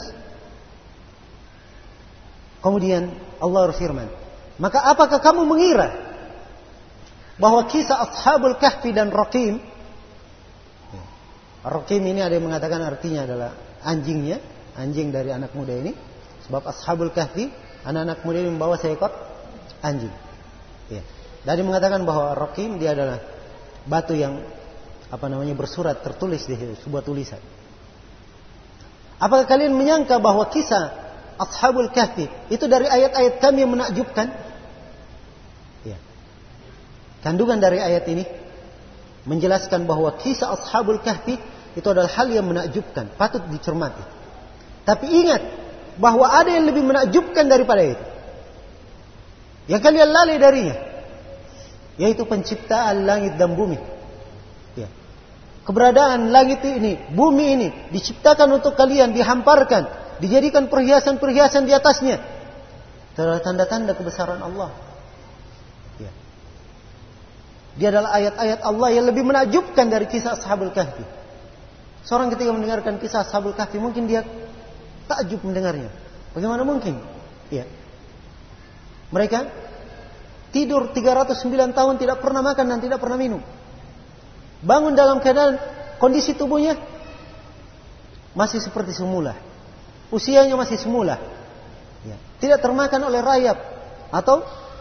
Kemudian Allah berfirman, maka apakah kamu mengira bahwa kisah Ashabul Kahfi dan Raqim, Raqim ini ada yang mengatakan artinya adalah anjingnya, anjing dari anak muda ini, sebab Ashabul Kahfi, anak-anak muda ini membawa seekor anjing. Ya. Dan dia mengatakan bahwa Raqim dia adalah batu yang apa namanya bersurat, tertulis di sebuah tulisan. Apakah kalian menyangka bahwa kisah Ashabul Kahfi itu dari ayat-ayat kami yang menakjubkan? Ya. Kandungan dari ayat ini menjelaskan bahwa kisah Ashabul Kahfi itu adalah hal yang menakjubkan, patut dicermati. Tapi ingat bahwa ada yang lebih menakjubkan daripada itu, yang kalian lalai darinya, yaitu penciptaan langit dan bumi. Ya. Keberadaan langit ini, bumi ini diciptakan untuk kalian, dihamparkan, dijadikan perhiasan-perhiasan di atasnya. Adalah tanda-tanda kebesaran Allah. Ya. Dia adalah ayat-ayat Allah yang lebih menakjubkan dari kisah Ashabul Kahfi. Seorang ketika mendengarkan kisah Ashabul Kahfi, mungkin dia takjub mendengarnya. Bagaimana mungkin? Ya. Mereka tidur tiga ratus sembilan tahun tidak pernah makan dan tidak pernah minum. Bangun dalam keadaan kondisi tubuhnya masih seperti semula. Usianya masih semula. Ya. Tidak termakan oleh rayap atau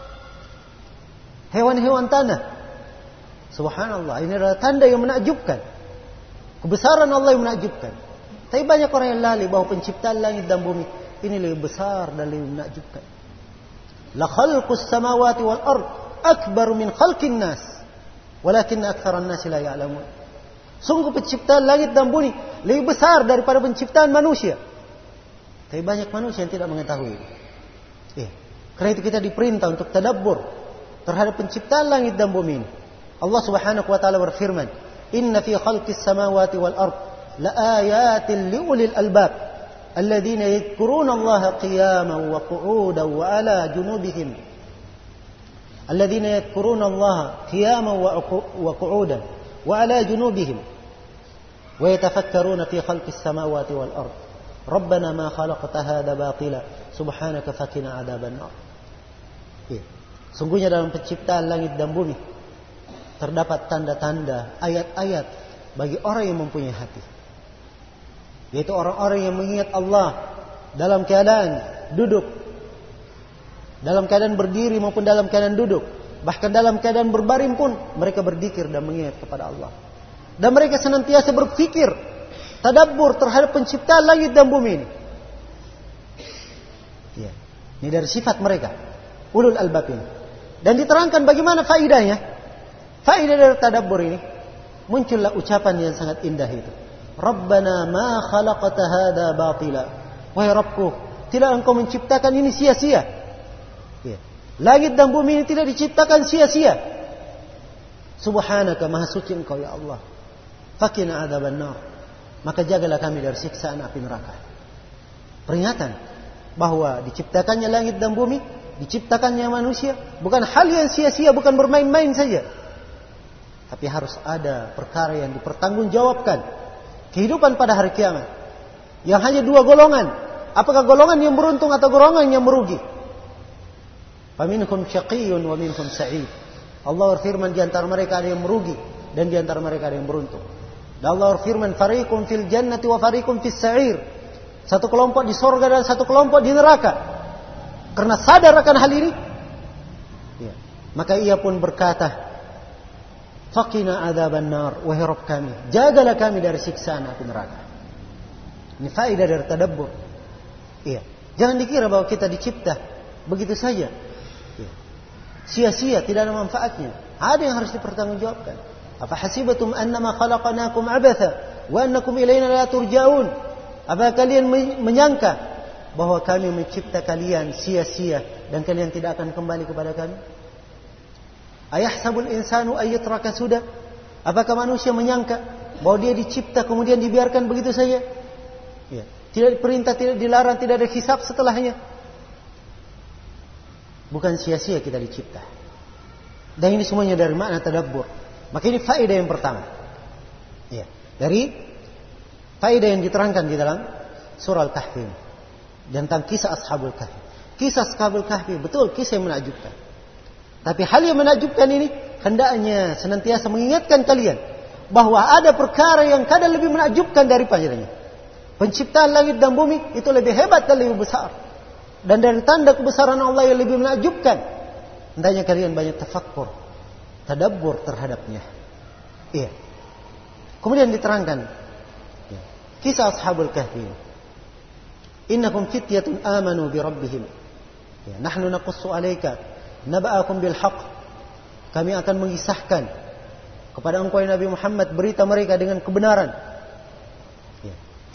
hewan-hewan tanah. Subhanallah, ini adalah tanda yang menakjubkan. Kebesaran Allah yang menakjubkan. Tapi banyak orang yang lalai bahwa penciptaan langit dan bumi ini lebih besar dan lebih menakjubkan. La khalqus samawati wal ard akbaru min khalqin nas walakin aktsaran nas la ya'lamun. Sungguh penciptaan langit dan bumi lebih besar daripada penciptaan manusia. Tapi banyak manusia yang tidak mengetahui. Eh, karena itu kita diperintah untuk tadabbur terhadap penciptaan langit dan bumi ini. Allah Subhanahu wa taala berfirman, "Inna fi khalqis samawati wal ard la ayatin liulil albab." الذين يذكرون الله قياما وقعودا وعلى جنوبهم الذين يذكرون الله قياما وقعودا وعلى جنوبهم ويتفكرون في خلق السماوات والأرض ربنا ما خلقت هذا باطلا سبحانك فقنا عذاب النار. Sungguhnya dalam penciptaan langit dan bumi terdapat tanda-tanda, ayat-ayat bagi orang yang mempunyai hati. Yaitu orang-orang yang mengingat Allah dalam keadaan duduk, dalam keadaan berdiri maupun dalam keadaan duduk, bahkan dalam keadaan berbaring pun mereka berzikir dan mengingat kepada Allah. Dan mereka senantiasa berpikir, tadabbur terhadap penciptaan langit dan bumi ini. Ya. Ini dari sifat mereka, ulul albab ini. Dan diterangkan bagaimana faidahnya. Faidah dari tadabbur ini, muncullah ucapan yang sangat indah itu. Rabbana ma khalaqta hadza batila. Wahai Rabbku, tidak engkau menciptakan ini sia-sia. Ya. Langit dan bumi ini tidak diciptakan sia-sia. Subhanaka, maha suci engkau ya Allah. Faqina adzaban nar. Maka jagalah kami dari siksaan api neraka. Peringatan bahwa diciptakannya langit dan bumi, diciptakannya manusia bukan hal yang sia-sia, bukan bermain-main saja. Tapi harus ada perkara yang dipertanggungjawabkan. Kehidupan pada hari kiamat yang hanya dua golongan. Apakah golongan yang beruntung atau golongan yang merugi? Faminhum syaqiyyun wa minhum sa'id. Allah berfirman, di antara mereka ada yang merugi dan di antara mereka ada yang beruntung. Dan Allah berfirman, fariqun fil jannati wa fariqun fis sa'ir. Satu kelompok di surga dan satu kelompok di neraka. Karena sadar akan hal ini, ya, maka ia pun berkata, Faqina adzaban nar, wahai Rabb kami, jagalah kami dari siksaan api neraka. Ini faedah dari tadabbur. Iya. Jangan dikira bahwa kita dicipta begitu saja. Iya. Sia-sia, tidak ada manfaatnya. Ada yang harus dipertanggungjawabkan. Apa hasibatum annama khalaqnakum abatha wa annakum ilaina la turja'un? Apa kalian menyangka bahwa kami mencipta kalian sia-sia dan kalian tidak akan kembali kepada kami? Ayahsabul insanu ayyutraka sudah? Apakah manusia menyangka bahwa dia dicipta kemudian dibiarkan begitu saja? Ya. Tidak diperintah, tidak dilarang, tidak ada hisab setelahnya. Bukan sia-sia kita dicipta. Dan ini semuanya dari makna tadabbur. Maka ini faedah yang pertama. Ya. Dari faedah yang diterangkan di dalam surah Al-Kahfi tentang kisah Ashabul Kahfi. Kisah Ashabul Kahfi betul kisah yang menakjubkan. Tapi hal yang menakjubkan ini hendaknya senantiasa mengingatkan kalian bahwa ada perkara yang kadang lebih menakjubkan daripadanya. Penciptaan langit dan bumi itu lebih hebat dan lebih besar. Dan dari tanda kebesaran Allah yang lebih menakjubkan, hendaknya kalian banyak tafakkur, tadabbur terhadapnya. Iya. Kemudian diterangkan ya, kisah Ashabul Kahfi. Innakum fityatun amanu bi rabbihim. Ya, nahnu naqussu 'alaika naba'akum bil haqq. Kami akan mengisahkan kepada engkau ya Nabi Muhammad berita mereka dengan kebenaran. Ya.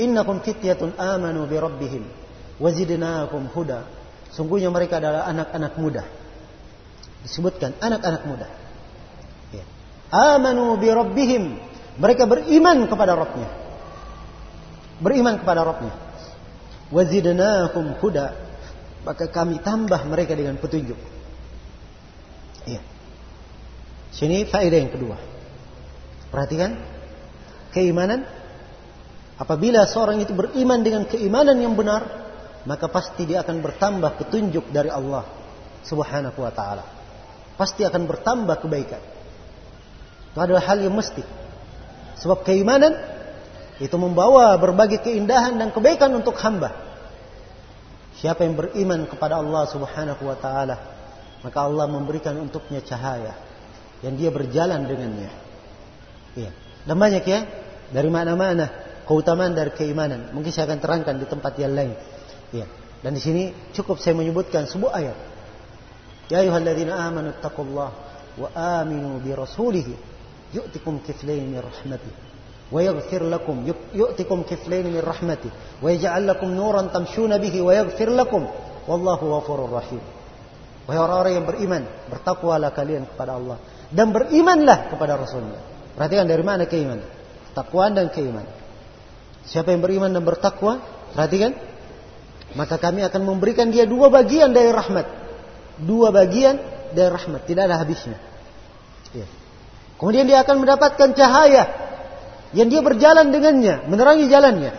Innakum fityatun amanu bi rabbihim wa zidnahum huda. Sungguhnya mereka adalah anak-anak muda. Disebutkan anak-anak muda. Ya. Amanu bi rabbihim. Mereka beriman kepada Rabbnya. Beriman kepada Rabbnya. Wa zidnahum huda. Maka kami tambah mereka dengan petunjuk. Iya. Sini faedah yang kedua. Perhatikan. Keimanan. Apabila seorang itu beriman dengan keimanan yang benar, maka pasti dia akan bertambah petunjuk dari Allah Subhanahu wa ta'ala. Pasti akan bertambah kebaikan. Itu adalah hal yang mesti. Sebab keimanan itu membawa berbagai keindahan dan kebaikan untuk hamba. Siapa yang beriman kepada Allah Subhanahu wa ta'ala, maka Allah memberikan untuknya cahaya yang dia berjalan dengannya. Iya. Dan banyak ya dari mana-mana keutamaan dari keimanan. Mungkin saya akan terangkan di tempat yang lain. Iya. Dan di sini cukup saya menyebutkan sebuah ayat. Ya ayyuhalladzina amanu taqullaha wa aminu bi rasulih yu'tikum kiflayn min rahmatih wa yaghfir lakum yu'tikum kiflayn min rahmatih wa yaj'al lakum nuran tamshuna bihi wa yaghfir lakum wallahu ghafurur rahim. Wahai orang-orang yang beriman, bertakwalah kalian kepada Allah dan berimanlah kepada Rasulnya. Perhatikan dari mana keimanan? Takwaan dan keimanan. Siapa yang beriman dan bertakwa, perhatikan, maka kami akan memberikan dia dua bagian dari rahmat. Dua bagian dari rahmat, tidak ada habisnya. Ya. Kemudian dia akan mendapatkan cahaya yang dia berjalan dengannya, menerangi jalannya.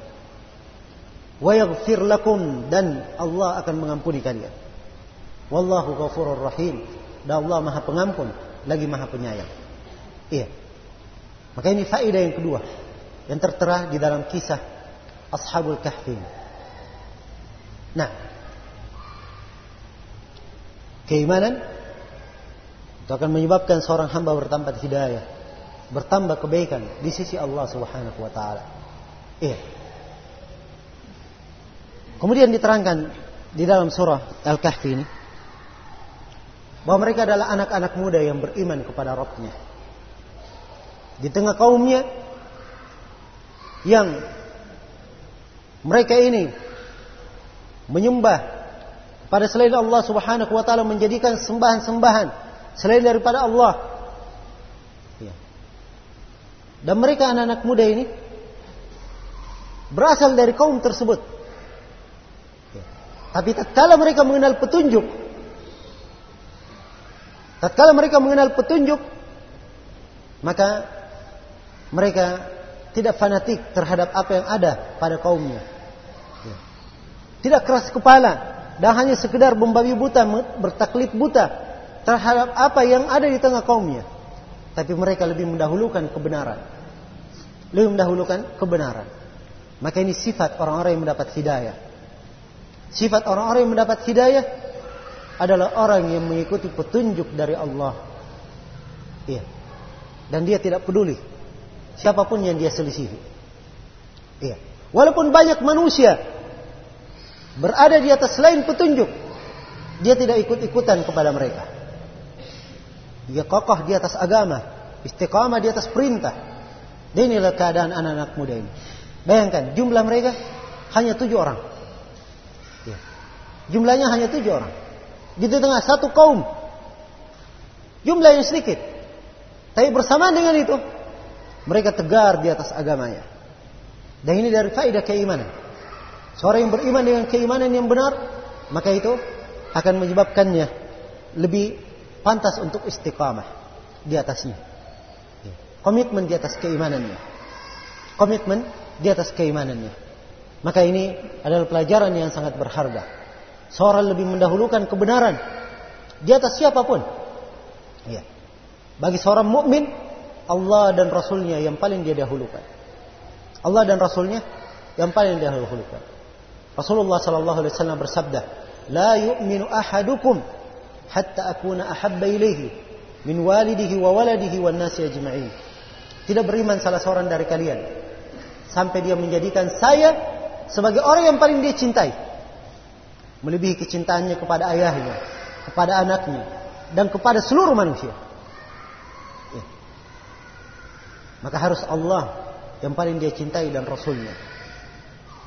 Wa yaghfir lakum, dan Allah akan mengampuni kalian. Wallahu ghafurur rahim, dan Allah Maha Pengampun lagi Maha Penyayang. Iya. Maka ini faedah yang kedua yang tertera di dalam kisah Ashabul Kahfi. Nah, keimanan itu akan menyebabkan seorang hamba bertambah hidayah, bertambah kebaikan di sisi Allah Subhanahu wa taala. Iya. Kemudian diterangkan di dalam surah Al-Kahfi ini bahwa mereka adalah anak-anak muda yang beriman kepada Rabbnya. Di tengah kaumnya yang mereka ini menyembah pada selain Allah Subhanahu wa taala, menjadikan sembahan-sembahan selain daripada Allah. Ya. Dan mereka anak-anak muda ini berasal dari kaum tersebut. Ya. Tapi tatkala mereka mengenal petunjuk, tatkala mereka mengenal petunjuk, maka mereka tidak fanatik terhadap apa yang ada pada kaumnya. Ya. Tidak keras kepala dan hanya sekedar membabi buta, bertaklid buta terhadap apa yang ada di tengah kaumnya. Tapi mereka lebih mendahulukan kebenaran. Lebih mendahulukan kebenaran. Maka ini sifat orang-orang yang mendapat hidayah. Sifat orang-orang yang mendapat hidayah adalah orang yang mengikuti petunjuk dari Allah. Iya. Dan dia tidak peduli siapapun yang dia selisihi. Iya. Walaupun banyak manusia berada di atas selain petunjuk, dia tidak ikut-ikutan kepada mereka. Dia kokoh di atas agama, istiqamah di atas perintah. Dan inilah keadaan anak-anak muda ini. Bayangkan, jumlah mereka hanya tujuh orang. Ya. Jumlahnya hanya tujuh orang. Di tengah satu kaum, jumlah yang sedikit. Tapi bersamaan dengan itu, mereka tegar di atas agamanya. Dan ini dari faedah keimanan. Seorang yang beriman dengan keimanan yang benar, maka itu akan menyebabkannya lebih pantas untuk istiqamah di atasnya. Komitmen di atas keimanannya. Komitmen di atas keimanannya. Maka ini adalah pelajaran yang sangat berharga. Seorang lebih mendahulukan kebenaran di atas siapapun. Ya. Bagi seorang mukmin, Allah dan Rasulnya yang paling dia dahulukan. Allah dan Rasulnya yang paling dia dahulukan. Rasulullah sallallahu alaihi wasallam bersabda, "La yu'minu ahadukum hatta akuna ahabba ilaihi min walidihi wa waladihi wan nasi ajma'in." Tidak beriman salah seorang dari kalian sampai dia menjadikan saya sebagai orang yang paling dia cintai, melebihi kecintaannya kepada ayahnya, kepada anaknya, dan kepada seluruh manusia. Maka harus Allah yang paling dia cintai dan Rasulnya.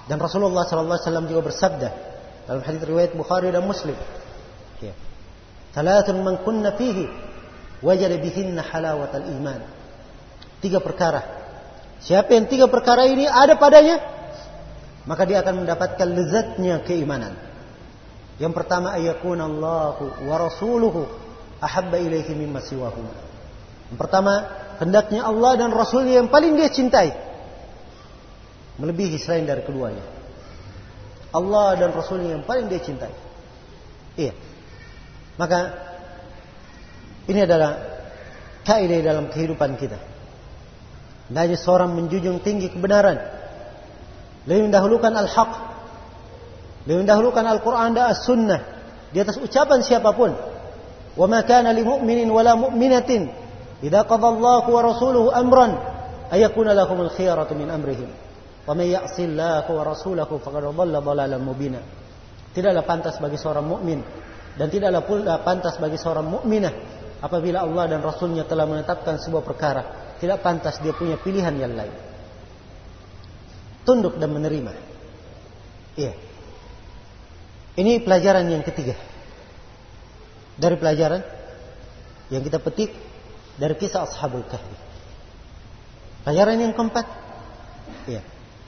Dan Rasulullah sallallahu alaihi wasallam juga bersabda dalam hadis riwayat Bukhari dan Muslim, ya, "Thalathun man kunna fihi wajada bihinna halawatal iman." Tiga perkara. Siapa yang tiga perkara ini ada padanya, maka dia akan mendapatkan lezatnya keimanan. Yang pertama, ayakunallahu wa rasuluhu ahabba ilaihi mimma siwahuma. Yang pertama, hendaknya Allah dan Rasulnya yang paling dia cintai melebihi selain dari keduanya. Allah dan Rasulnya yang paling dia cintai. Iya. Maka ini adalah kaidah dalam kehidupan kita. Hendaknya seorang menjunjung tinggi kebenaran, lebih mendahulukan al-haq, lebih mendahulukan Al-Quran dan As-Sunnah di atas ucapan siapapun. Wa ma kana li mu'minin wala mu'minatin idza qada Allahu wa rasuluhu amran ayakuna lahumul khiyaratu min amrihim. Wa may ya'sillaha wa rasulahu faqad dhalla dhalalan mubina. Tidaklah pantas bagi seorang mukmin dan tidaklah pula pantas bagi seorang mukminah apabila Allah dan Rasulnya telah menetapkan sebuah perkara, tidak pantas dia punya pilihan yang lain. Tunduk dan menerima. Iya. Ini pelajaran yang ketiga dari pelajaran yang kita petik dari kisah Ashabul Kahfi. Pelajaran yang keempat, iya,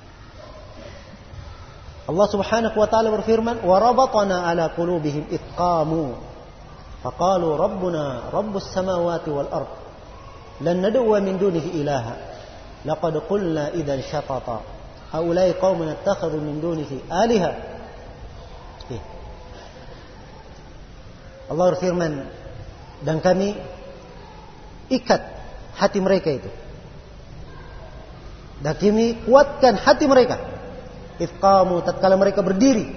Allah Subhanahu wa taala berfirman, "Wa rabatna 'ala qulubihim id qamu faqalu rabbuna rabbus samawati wal ard lan nad'u min dunihi ilaha laqad qulna idzan shatata haula'i qaumun ittakhadhu min dunihi alaha." Allah berfirman, dan kami ikat hati mereka itu, dan kami kuatkan hati mereka ifqamu tatkala mereka berdiri.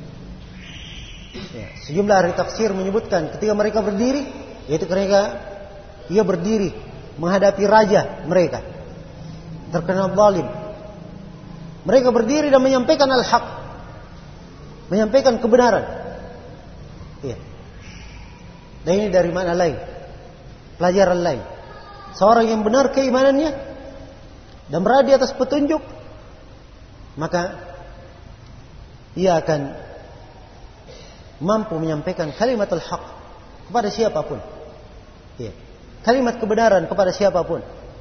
Ya, sejumlah ahli tafsir menyebutkan ketika mereka berdiri, yaitu ketika ia berdiri menghadapi raja mereka terkenal zalim. Mereka berdiri dan menyampaikan al-haq, menyampaikan kebenaran. Ya. Dan ini dari mana lain? Pelajaran lain. Seorang yang benar keimanannya dan berada di atas petunjuk, maka ia akan mampu menyampaikan kalimat al-haq kepada siapapun. Ya. Kalimat kebenaran kepada siapapun.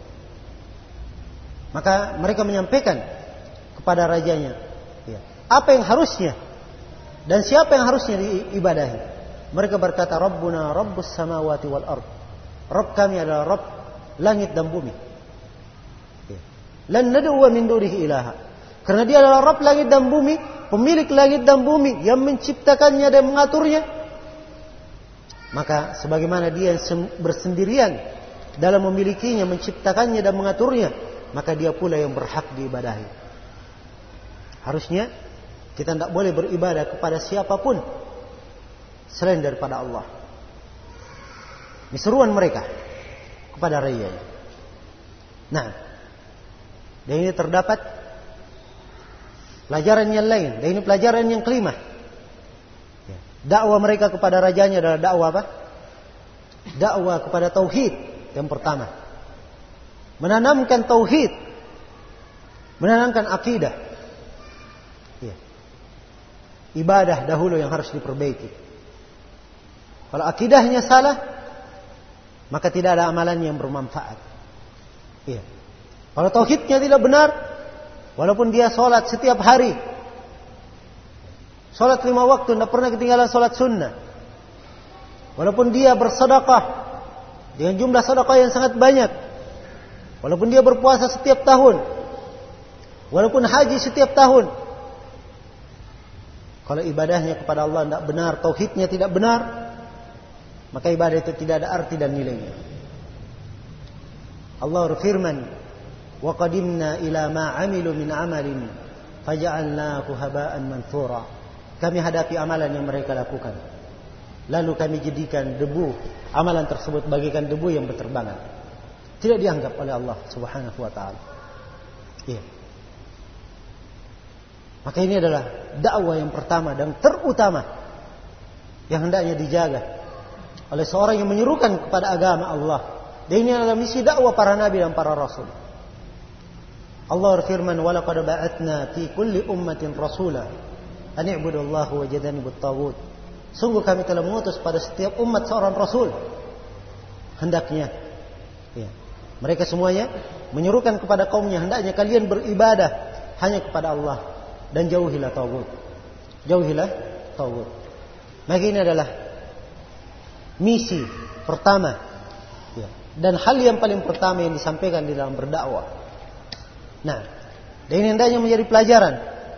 Maka mereka menyampaikan kepada rajanya, ya, apa yang harusnya dan siapa yang harusnya diibadahi. Mereka berkata, Rabbuna Rabbus samawati wal ard. Rabb kami adalah Rabb langit dan bumi. Ya. Lan nad'u min dunihi ilaha. Karena dia adalah Rabb langit dan bumi, pemilik langit dan bumi yang menciptakannya dan mengaturnya. Maka sebagaimana dia bersendirian dalam memilikinya, menciptakannya dan mengaturnya, maka dia pula yang berhak diibadahi. Harusnya kita tidak boleh beribadah kepada siapapun selain daripada Allah. Ini seruan mereka kepada rakyat. Nah, dan ini terdapat pelajaran yang lain. Dan ini pelajaran yang kelima. Dakwah mereka kepada rajanya adalah dakwah apa? Dakwah kepada tauhid yang pertama. Menanamkan tauhid, menanamkan akidah. Ya. Ibadah dahulu yang harus diperbaiki. Kalau akidahnya salah, maka tidak ada amalan yang bermanfaat. Ya. Kalau tauhidnya tidak benar, walaupun dia sholat setiap hari, sholat lima waktu, tidak pernah ketinggalan sholat sunnah, walaupun dia bersedekah dengan jumlah sedekah yang sangat banyak, walaupun dia berpuasa setiap tahun, walaupun haji setiap tahun, kalau ibadahnya kepada Allah tidak benar, tauhidnya tidak benar, maka ibadah itu tidak ada arti dan nilainya. Allah berfirman, wa qadimna ila ma 'amilu min 'amalin faja'alnahu haba'an manthura. Kami hadapi amalan yang mereka lakukan, lalu kami jadikan debu amalan tersebut bagaikan debu yang berterbangan, tidak dianggap oleh Allah Subhanahu wa taala. Iya. Maka ini adalah dakwah yang pertama dan terutama yang hendaknya dijaga oleh seorang yang menyerukan kepada agama Allah. Dan ini adalah misi dakwah para nabi dan para rasul. Allah berfirman, "Wa laqad ba'atna fi kulli ummatin rasula an i'budullaha wa jtanibut taghut." Sungguh kami telah mengutus pada setiap umat seorang rasul. Hendaknya ya, mereka semuanya menyerukan kepada kaumnya, hendaknya kalian beribadah hanya kepada Allah dan jauhilah taghut. Jauhilah taghut. Maka ini adalah misi pertama ya, dan hal yang paling pertama yang disampaikan di dalam berdakwah. Nah, dan ini hendaknya menjadi pelajaran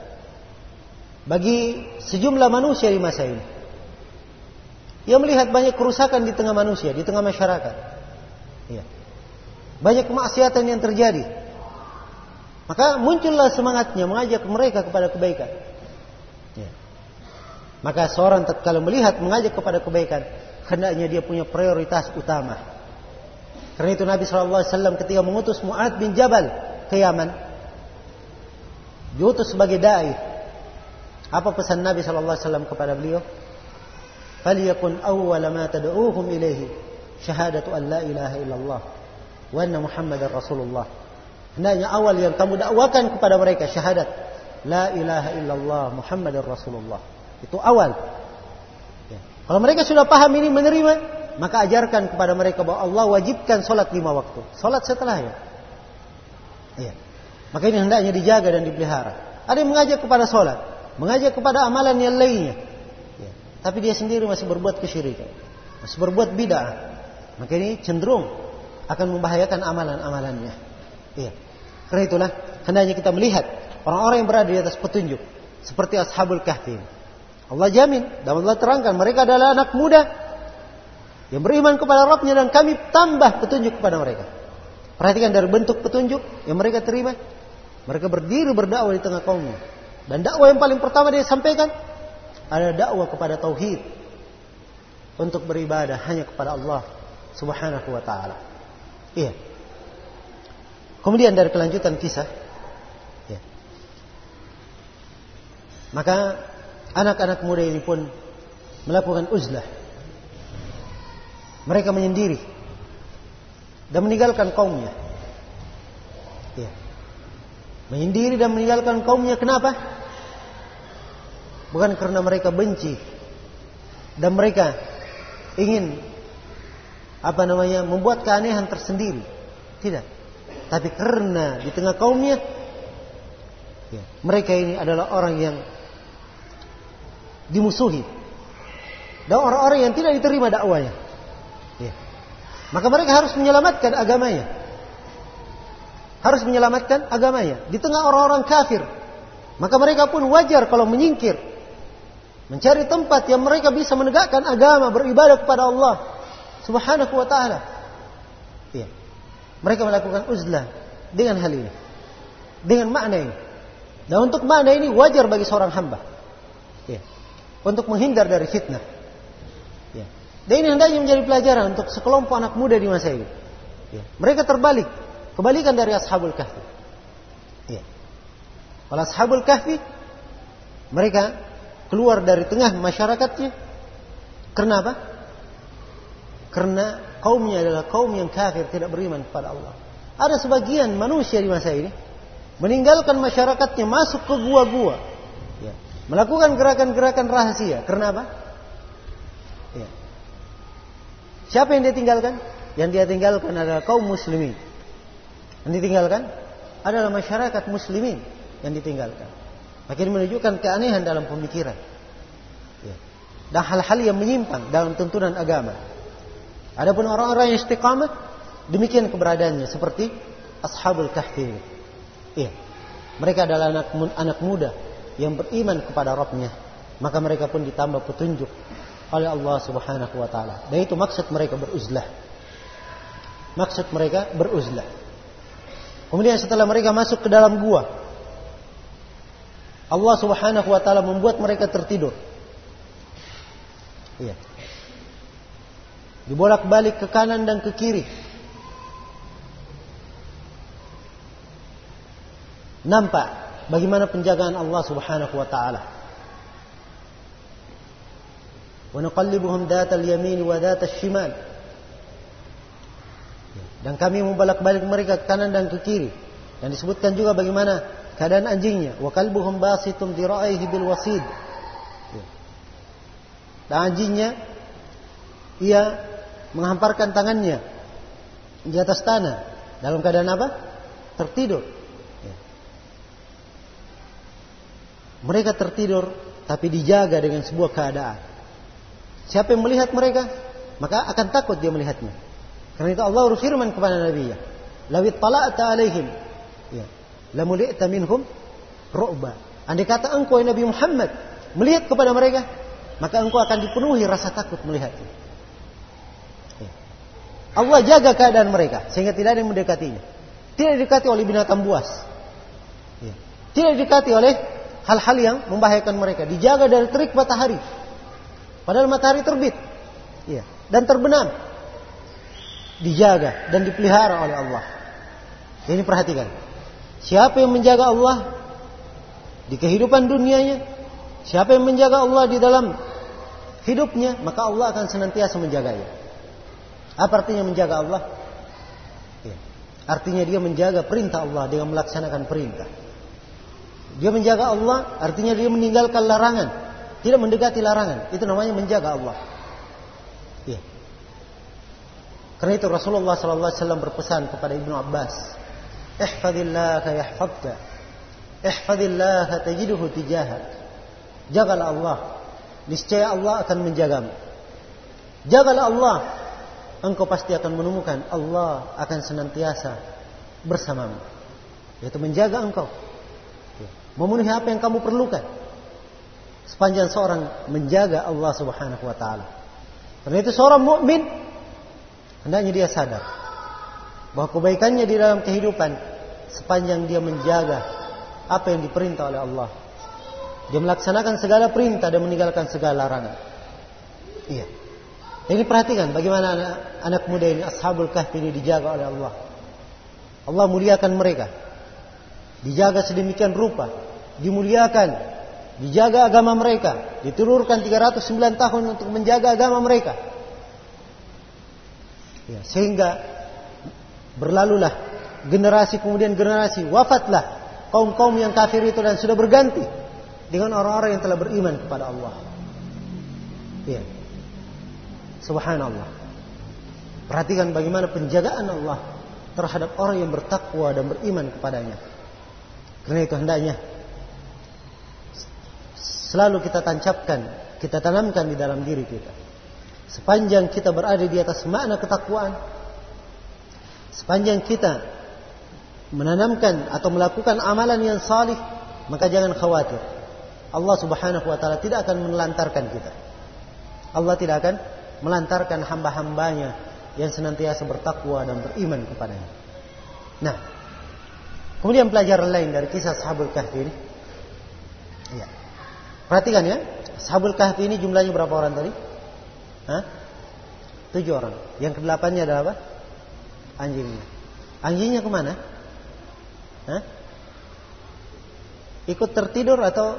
bagi sejumlah manusia di masa ini. Ia melihat banyak kerusakan di tengah manusia, di tengah masyarakat. Ya. Banyak kemaksiatan yang terjadi. Maka muncullah semangatnya mengajak mereka kepada kebaikan. Ya. Maka seorang tatkala melihat mengajak kepada kebaikan, hendaknya dia punya prioritas utama. Karena itu Nabi shallallahu alaihi wasallam ketika mengutus Mu'adz bin Jabal ke Yaman, diutus sebagai dai. Apa pesan Nabi shallallahu alaihi wasallam kepada beliau? "Falyakun awwala ma tad'uuhum ilaihi syahadatu an la ilaha illallah wa anna Muhammadar Rasulullah." Hendaknya awal yang kamu dakwakan kepada mereka syahadat la ilaha illallah Muhammadar Rasulullah. Itu awal. Ya. Kalau mereka sudah paham ini, menerima, maka ajarkan kepada mereka bahwa Allah wajibkan salat lima waktu. Salat setelahnya. Ya. Maka ini hendaknya dijaga dan dipelihara. Ada yang mengajak kepada salat, mengajak kepada amalan yang lainnya. Ya. Tapi dia sendiri masih berbuat kesyirikan, masih berbuat bid'ah. Maka ini cenderung akan membahayakan amalan-amalannya. Iya. Karena itulah hendaknya kita melihat orang-orang yang berada di atas petunjuk seperti Ashabul Kahfi. Allah jamin dan Allah terangkan mereka adalah anak muda yang beriman kepada Rabbnya dan kami tambah petunjuk kepada mereka. Perhatikan dari bentuk petunjuk yang mereka terima. Mereka berdiri berdakwah di tengah kaumnya. Dan dakwah yang paling pertama dia sampaikan adalah dakwah kepada tauhid, untuk beribadah hanya kepada Allah Subhanahu wa taala. Iya. Kemudian dari kelanjutan kisah, ya, maka anak-anak muda ini pun melakukan uzlah. Mereka menyendiri dan meninggalkan kaumnya. Ya. Menyendiri dan meninggalkan kaumnya. Kenapa? Bukan karena mereka benci dan mereka ingin apa namanya membuat keanehan tersendiri. Tidak. Tapi karena di tengah kaumnya, ya, mereka ini adalah orang yang dimusuhi dan orang-orang yang tidak diterima dakwanya. Ya. Maka mereka harus menyelamatkan agamanya. Harus menyelamatkan agamanya di tengah orang-orang kafir. Maka mereka pun wajar kalau menyingkir, mencari tempat yang mereka bisa menegakkan agama, beribadah kepada Allah Subhanahu wa taala. Ya. Mereka melakukan uzlah dengan hal ini, dengan makna ini. Dan untuk makna ini wajar bagi seorang hamba, ya, untuk menghindar dari fitnah. Ya. Dan ini hendaknya menjadi pelajaran untuk sekelompok anak muda di masa ini. Ya. Mereka terbalik, kebalikan dari Ashabul Kahfi. Ya. Kalau Ashabul Kahfi, mereka keluar dari tengah masyarakatnya. Kenapa? Karena kaumnya adalah kaum yang kafir, tidak beriman kepada Allah. Ada sebagian manusia di masa ini meninggalkan masyarakatnya, masuk ke gua-gua, ya, melakukan gerakan-gerakan rahasia. Kenapa? Ya. Siapa yang dia tinggalkan? Yang dia tinggalkan adalah kaum muslimin. Yang ditinggalkan adalah masyarakat muslimin yang ditinggalkan. Makin menunjukkan keanehan dalam pemikiran, ya, dan hal-hal yang menyimpang dalam tuntunan agama. Adapun orang-orang yang istiqamah, demikian keberadaannya seperti Ashabul Kahfi. Iya. Mereka adalah anak, anak muda yang beriman kepada Rabbnya. Maka mereka pun ditambah petunjuk oleh Allah Subhanahu wa taala. Dan itu maksud mereka beruzlah. Maksud mereka beruzlah. Kemudian setelah mereka masuk ke dalam gua, Allah Subhanahu wa taala membuat mereka tertidur. Iya. Dibolak-balik ke kanan dan ke kiri. Nampak bagaimana penjagaan Allah Subhanahu wa taala. Wa nuqallibuhum dhatal yamin wa dhatal shimal. Dan kami membolak-balik mereka ke kanan dan ke kiri. Dan disebutkan juga bagaimana keadaan anjingnya. Wa kalbuhum basitum diraihi bil wasid. Dan anjingnya ia menghamparkan tangannya di atas tanah dalam keadaan apa? Tertidur. Mereka tertidur tapi dijaga dengan sebuah keadaan. Siapa yang melihat mereka, maka akan takut dia melihatnya. Karena itu Allah berfirman kepada Nabi-Nya, "Lawit tala'ta 'alaihim, ya, lamuli'ta minhum ru'ba." Andai kata engkau Nabi Muhammad melihat kepada mereka, maka engkau akan dipenuhi rasa takut melihatnya. Ya. Allah jaga keadaan mereka sehingga tidak ada yang mendekatinya. Tidak didekati oleh binatang buas. Ya. Tidak didekati oleh hal-hal yang membahayakan mereka. Dijaga dari terik matahari. Padahal matahari terbit. Ya. Dan terbenam. Dijaga dan dipelihara oleh Allah. Ini perhatikan. Siapa yang menjaga Allah di kehidupan dunianya, siapa yang menjaga Allah di dalam hidupnya, maka Allah akan senantiasa menjaganya. Apa artinya menjaga Allah? Ya. Artinya dia menjaga perintah Allah dengan melaksanakan perintah. Dia menjaga Allah, artinya dia meninggalkan larangan, tidak mendekati larangan. Itu namanya menjaga Allah. Ya. Karena itu Rasulullah sallallahu alaihi wasallam berpesan kepada Ibnu Abbas, "Ihfazillaha yahfazka, ihfazillaha tajiduhu tijahak." Jagalah Allah, niscaya Allah akan menjagamu. Jagalah Allah, engkau pasti akan menemukan Allah akan senantiasa bersamamu. Yaitu menjaga engkau, memenuhi apa yang kamu perlukan. Sepanjang seorang menjaga Allah Subhanahu wa taala. Karena itu seorang mukmin hendaknya dia sadar bahwa kebaikannya di dalam kehidupan sepanjang dia menjaga apa yang diperintah oleh Allah. Dia melaksanakan segala perintah dan meninggalkan segala larangan. Iya. Jadi perhatikan bagaimana anak, anak muda ini, Ashabul Kahfi ini dijaga oleh Allah. Allah muliakan mereka. Dijaga sedemikian rupa, dimuliakan, dijaga agama mereka, diturunkan tiga ratus sembilan tahun untuk menjaga agama mereka. Ya, sehingga berlalulah generasi kemudian generasi, wafatlah kaum-kaum yang kafir itu dan sudah berganti dengan orang-orang yang telah beriman kepada Allah. Ya. Subhanallah. Perhatikan bagaimana penjagaan Allah terhadap orang yang bertakwa dan beriman kepadanya. Karena itu hendaknya selalu kita tancapkan, kita tanamkan di dalam diri kita. Sepanjang kita berada di atas makna ketakwaan, sepanjang kita menanamkan atau melakukan amalan yang salih, maka jangan khawatir. Allah Subhanahu wa taala tidak akan menelantarkan kita. Allah tidak akan melantarkan hamba-hambanya yang senantiasa bertakwa dan beriman kepadanya. Nah, kemudian pelajaran lain dari kisah Ashabul Kahfi ini. Ya. Perhatikan ya, Ashabul Kahfi ini jumlahnya berapa orang tadi? Hah? Tujuh orang. Yang kedelapannya adalah apa? Anjingnya. Anjingnya kemana? Hah? Ikut tertidur atau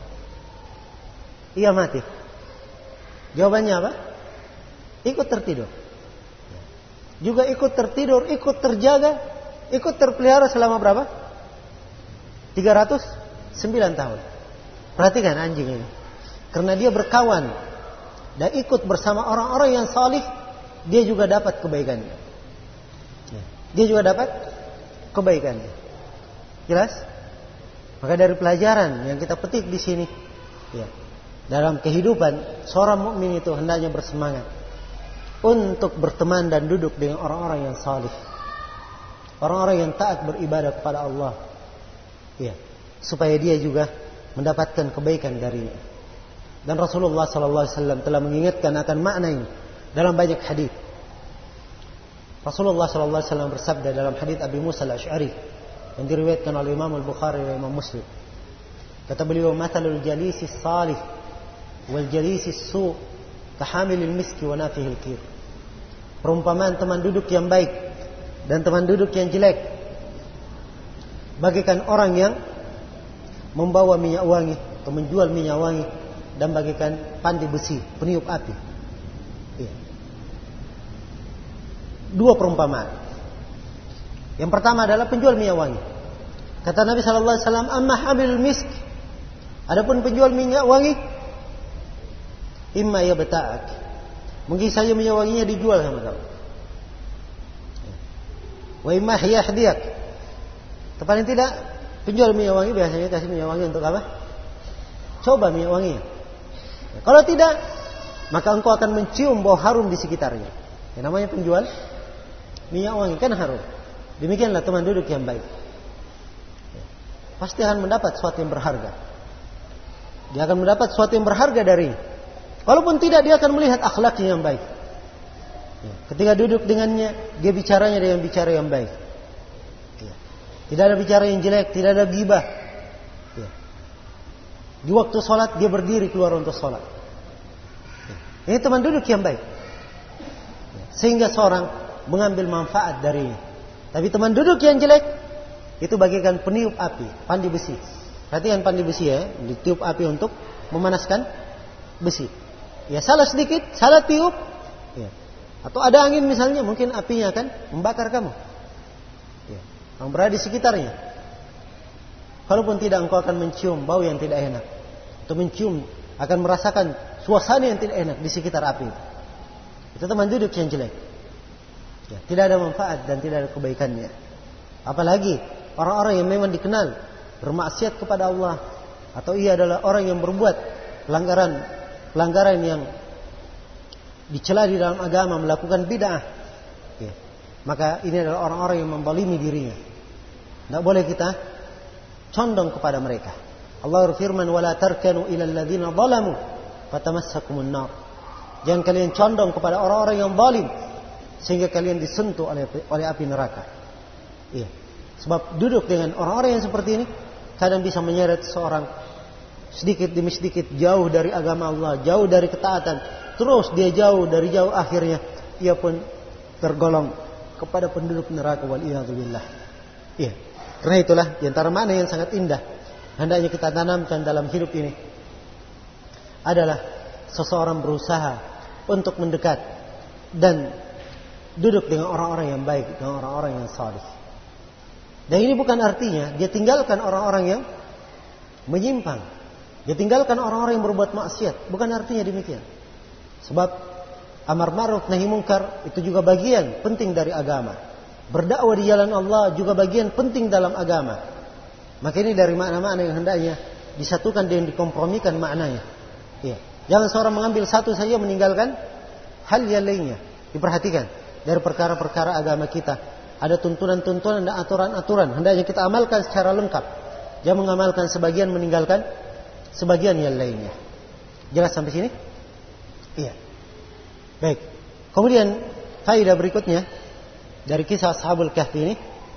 ia mati? Jawabannya apa? Ikut tertidur. Juga ikut tertidur, ikut terjaga, ikut terpelihara selama berapa? tiga ratus sembilan tahun. Perhatikan anjing ini. Karena dia berkawan dan ikut bersama orang-orang yang salih, dia juga dapat kebaikannya. Dia juga dapat kebaikannya. Jelas? Maka dari pelajaran yang kita petik di sini, ya, dalam kehidupan seorang mukmin itu hendaknya bersemangat untuk berteman dan duduk dengan orang-orang yang salih, orang-orang yang taat beribadah kepada Allah, ya, supaya dia juga mendapatkan kebaikan darinya. Dan Rasulullah sallallahu alaihi wasallam telah mengingatkan akan makna ini dalam banyak hadis. Rasulullah sallallahu alaihi wasallam bersabda dalam hadis Abi Musa al-Asy'ari yang diriwayatkan oleh Imam Al-Bukhari dan Imam Muslim. Kata beliau, "Mathalul jalisi salih wal jalisi su' kahamilil miski wa nafihil kir." Perumpamaan teman duduk yang baik dan teman duduk yang jelek bagaikan orang yang membawa minyak wangi atau menjual minyak wangi dan bagaikan pandai besi peniup api. Ya. Dua perumpamaan. Yang pertama adalah penjual minyak wangi. Kata Nabi sallallahu alaihi wasallam, "Amma hamilul misk." Adapun penjual minyak wangi, imma yabta'ak. Mungkin saja minyak wanginya dijual sama kamu. Wa imma yahdiyak. Paling tidak penjual minyak wangi biasanya kasih minyak wangi untuk apa? Coba minyak wangi. Kalau tidak, maka engkau akan mencium bau harum di sekitarnya. Yang namanya penjual minyak wangi kan harum. Demikianlah teman duduk yang baik. Pasti akan mendapat sesuatu yang berharga. Dia akan mendapat sesuatu yang berharga darinya. Walaupun tidak, dia akan melihat akhlaknya yang baik. Ketika duduk dengannya, dia bicaranya dengan bicara yang baik. Tidak ada bicara yang jelek, tidak ada ghibah. Di waktu sholat dia berdiri keluar untuk sholat. Ini teman duduk yang baik. Sehingga seorang mengambil manfaat darinya. Tapi teman duduk yang jelek itu bagaikan peniup api, pandi besi. Perhatikan pandi besi ya, ditiup api untuk memanaskan besi. Ya salah sedikit, salah tiup, ya. Atau ada angin misalnya, mungkin apinya akan membakar kamu. Ya. Kamu berada di sekitarnya. Kalaupun tidak, engkau akan mencium bau yang tidak enak. Atau mencium, akan merasakan suasana yang tidak enak di sekitar api. Itu teman duduk yang jelek. Ya, tidak ada manfaat dan tidak ada kebaikannya. Apalagi orang-orang yang memang dikenal bermaksiat kepada Allah, atau ia adalah orang yang berbuat pelanggaran pelanggaran yang dicela di dalam agama, melakukan bid'ah. Ya. Maka ini adalah orang-orang yang membalimi dirinya. Tidak boleh kita condong kepada mereka. Allah berfirman, "Wala tarkanu ilal ladzina zalamu fatamassakumun nar." Jangan kalian condong kepada orang-orang yang zalim sehingga kalian disentuh oleh oleh api neraka. Iya. Sebab duduk dengan orang-orang yang seperti ini kadang bisa menyeret seorang sedikit demi sedikit jauh dari agama Allah, jauh dari ketaatan. Terus dia jauh dari jauh, akhirnya ia pun tergolong kepada penduduk neraka, waliyadzubillah. Iya. Karena itulah di antara makna yang sangat indah hendaknya kita tanamkan dalam hidup ini adalah seseorang berusaha untuk mendekat dan duduk dengan orang-orang yang baik, dengan orang-orang yang saleh. Dan ini bukan artinya dia tinggalkan orang-orang yang menyimpang. Dia tinggalkan orang-orang yang berbuat maksiat. Bukan artinya demikian. Sebab amar ma'ruf nahi munkar itu juga bagian penting dari agama. Berdakwah di jalan Allah juga bagian penting dalam agama. Maka ini dari makna-makna yang hendaknya disatukan dan dikompromikan maknanya. Ya. Jangan seorang mengambil satu saja meninggalkan hal yang lainnya. Diperhatikan dari perkara-perkara agama kita. Ada tuntunan-tuntunan dan aturan-aturan. Hendaknya kita amalkan secara lengkap. Jangan mengamalkan sebagian, meninggalkan sebagian yang lainnya. Jelas sampai sini? Iya. Baik. Kemudian faedah berikutnya dari kisah Ashabul Kahfi ini.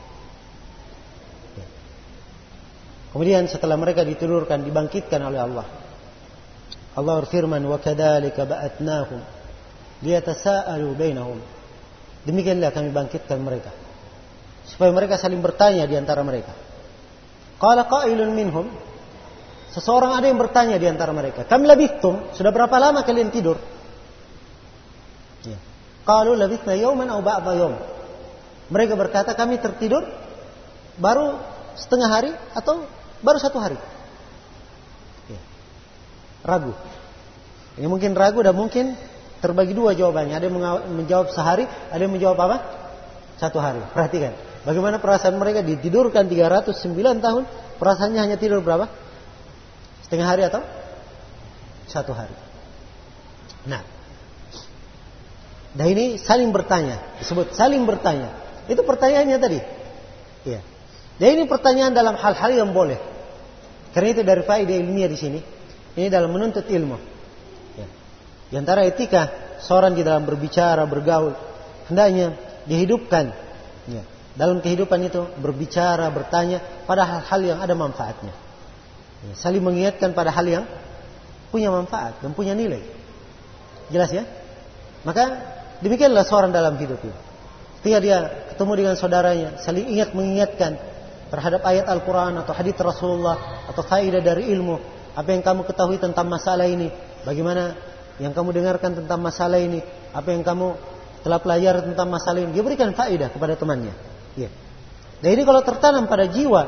Kemudian setelah mereka ditidurkan, dibangkitkan oleh Allah. Allah berfirman, "Wa kadzalika ba'atnahum liyatasaalu bainahum." Demikianlah kami bangkitkan mereka supaya mereka saling bertanya di antara mereka. Qala qailun minhum, seseorang ada yang bertanya di antara mereka, "Kam labithtum? Sudah berapa lama kalian tidur?" Ya. Qalu labithna yawman aw ba'da yawm. Mereka berkata, kami tertidur baru setengah hari atau baru satu hari. Ya. Ragu. Ini mungkin ragu dan mungkin terbagi dua jawabannya. Ada yang menjawab sehari, ada yang menjawab apa? Satu hari. Perhatikan. Bagaimana perasaan mereka ditidurkan tiga ratus sembilan tahun. Perasaannya hanya tidur berapa? Setengah hari atau satu hari. Nah. Dan ini saling bertanya. Disebut saling bertanya. Itu pertanyaannya tadi. Ya. Dan ini pertanyaan dalam hal-hal yang boleh. Karena itu dari faedah ilmiah di sini. Ini dalam menuntut ilmu. Ya. Di antara etika seorang di dalam berbicara, bergaul, hendaknya dihidupkan. Ya. Dalam kehidupan itu berbicara, bertanya pada hal-hal yang ada manfaatnya. Ya. Saling mengingatkan pada hal yang punya manfaat dan punya nilai. Jelas ya? Maka demikianlah seorang dalam hidupnya. Ketika dia ketemu dengan saudaranya, saling ingat mengingatkan terhadap ayat Al-Quran atau hadits Rasulullah atau faedah dari ilmu. Apa yang kamu ketahui tentang masalah ini? Bagaimana yang kamu dengarkan tentang masalah ini? Apa yang kamu telah pelajari tentang masalah ini? Dia berikan faedah kepada temannya. Ya. Dan ini kalau tertanam pada jiwa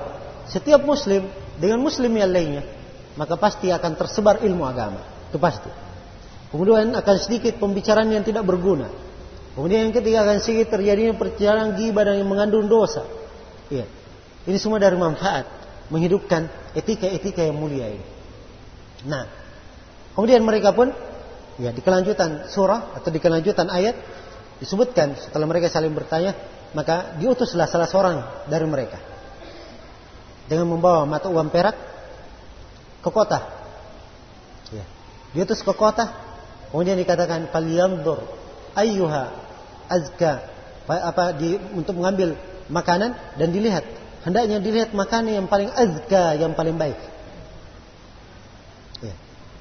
setiap muslim dengan muslim yang lainnya, maka pasti akan tersebar ilmu agama. Itu pasti. Kemudian akan sedikit pembicaraan yang tidak berguna. Kemudian yang ketiga akan sedikit terjadinya perjalanan ghibah dan yang mengandung dosa. Iya. Ini semua dari manfaat menghidupkan etika-etika yang mulia ini. Nah, kemudian mereka pun ya di kelanjutan surah atau di kelanjutan ayat disebutkan setelah mereka saling bertanya, maka diutuslah salah seorang dari mereka dengan membawa mata uang perak ke kota. Ya. Diutus ke kota, kemudian dikatakan falyanzur ayyuha azka, apa di untuk mengambil makanan dan dilihat, hendaknya dilihat makanan yang paling azka, yang paling baik. Ya.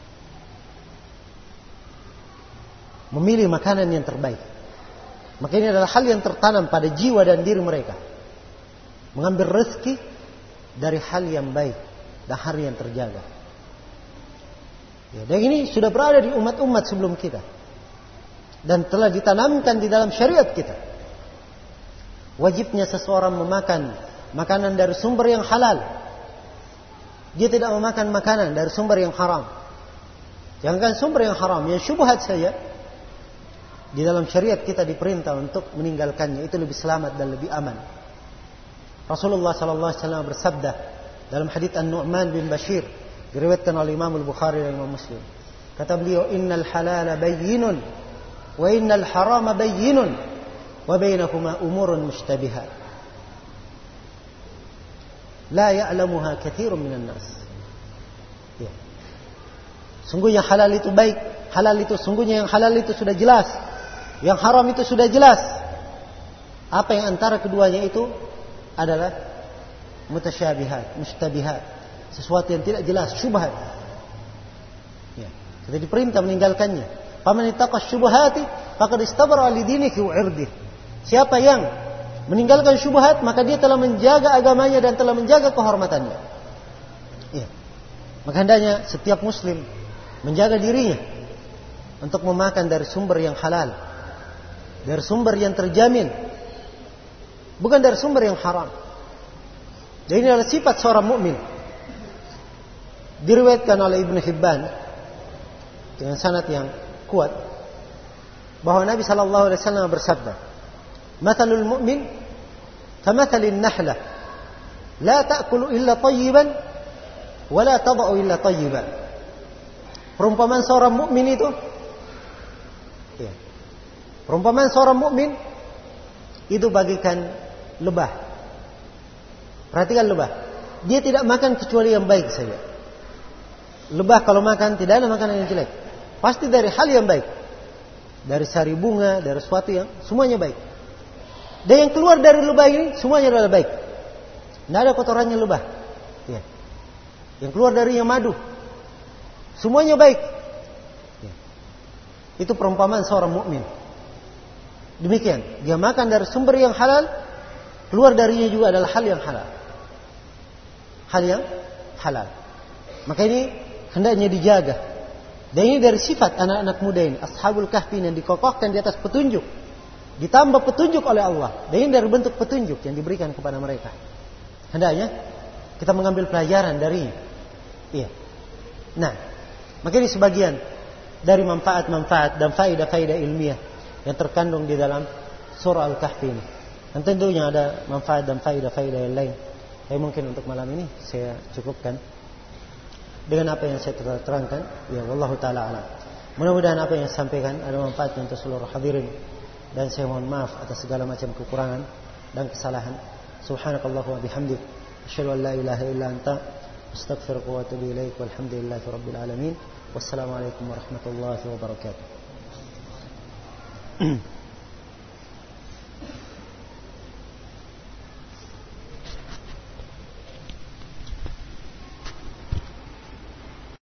Memilih makanan yang terbaik. Maka ini adalah hal yang tertanam pada jiwa dan diri mereka. Mengambil rezeki dari hal yang baik dan hal yang terjaga. Ya, dan ini sudah berada di umat-umat sebelum kita. Dan telah ditanamkan di dalam syariat kita. Wajibnya seseorang memakan makanan dari sumber yang halal. Dia tidak memakan makanan dari sumber yang haram. Jangan sumber yang haram, yang syubhat saja. Di dalam syariat kita diperintah untuk meninggalkannya. Itu lebih selamat dan lebih aman. Rasulullah sallallahu alaihi wasallam bersabda dalam hadits An-Nu'man bin Bashir, diriwayatkan oleh Imam Al-Bukhari dan Imam Muslim. Kata beliau, "Innal halala bayyinun wa innal harama bayyinun wa bainahuma umurun mushtabihat. La ya'lamuha katsirun minan nas." Ya. Sungguhnya halal itu baik, halal itu sungguhnya yang halal itu sudah jelas. Yang haram itu sudah jelas. Apa yang antara keduanya itu adalah mutasyabihat, mustabihat, sesuatu yang tidak jelas, syubhat. Ya, kita diperintah meninggalkannya. Faman ittaqa syubhati faqad istabara li dinihi wa 'irdihi. Siapa yang meninggalkan syubhat, maka dia telah menjaga agamanya dan telah menjaga kehormatannya. Ya. Maka hendaknya setiap muslim menjaga dirinya untuk memakan dari sumber yang halal, dari sumber yang terjamin, bukan dari sumber yang haram. Dan ini adalah sifat seorang mukmin. Diriwayatkan oleh Ibnu Hibban dengan sanad yang kuat bahwa Nabi sallallahu alaihi wasallam bersabda, "Mathalul mu'min kamathalin nahlah, la ta'kulu illa tayyiban wa la tad'u illa tayyiban." Perumpamaan seorang mukmin itu, ya, perumpamaan seorang mukmin itu bagikan lebah. Perhatikan lebah. Dia tidak makan kecuali yang baik saja. Lebah kalau makan tidak ada makanan yang jelek. Pasti dari hal yang baik. Dari sari bunga, dari sesuatu yang semuanya baik. Dan yang keluar dari lebah ini semuanya adalah baik. Tidak ada kotorannya lebah. Ya. Yang keluar darinya madu. Semuanya baik. Ya. Itu perumpamaan seorang mukmin. Demikian, dia makan dari sumber yang halal, keluar darinya juga adalah hal yang halal. Hal yang halal. Maka ini hendaknya dijaga. Dan ini dari sifat anak-anak muda ini, Ashabul Kahfi, yang dikokohkan di atas petunjuk, ditambah petunjuk oleh Allah. Dan ini dari bentuk petunjuk yang diberikan kepada mereka. Hendaknya kita mengambil pelajaran dari, iya. Nah, maka ini sebagian dari manfaat-manfaat dan faedah-faedah ilmiah yang terkandung di dalam surah Al-Kahfi ini. Dan tentunya ada manfaat dan faedah-faedah yang lain. Tapi mungkin untuk malam ini saya cukupkan dengan apa yang saya terangkan. Ya, wallahu taala alam. Mudah-mudahan apa yang saya sampaikan ada manfaatnya untuk seluruh hadirin, dan saya mohon maaf atas segala macam kekurangan dan kesalahan. Subhanakallahumma bihamdik, asyhadu an la ilaha illa anta, astaghfiruka wa atubu ilaik. Walhamdulillahi rabbil alamin. Wassalamualaikum warahmatullahi wabarakatuh.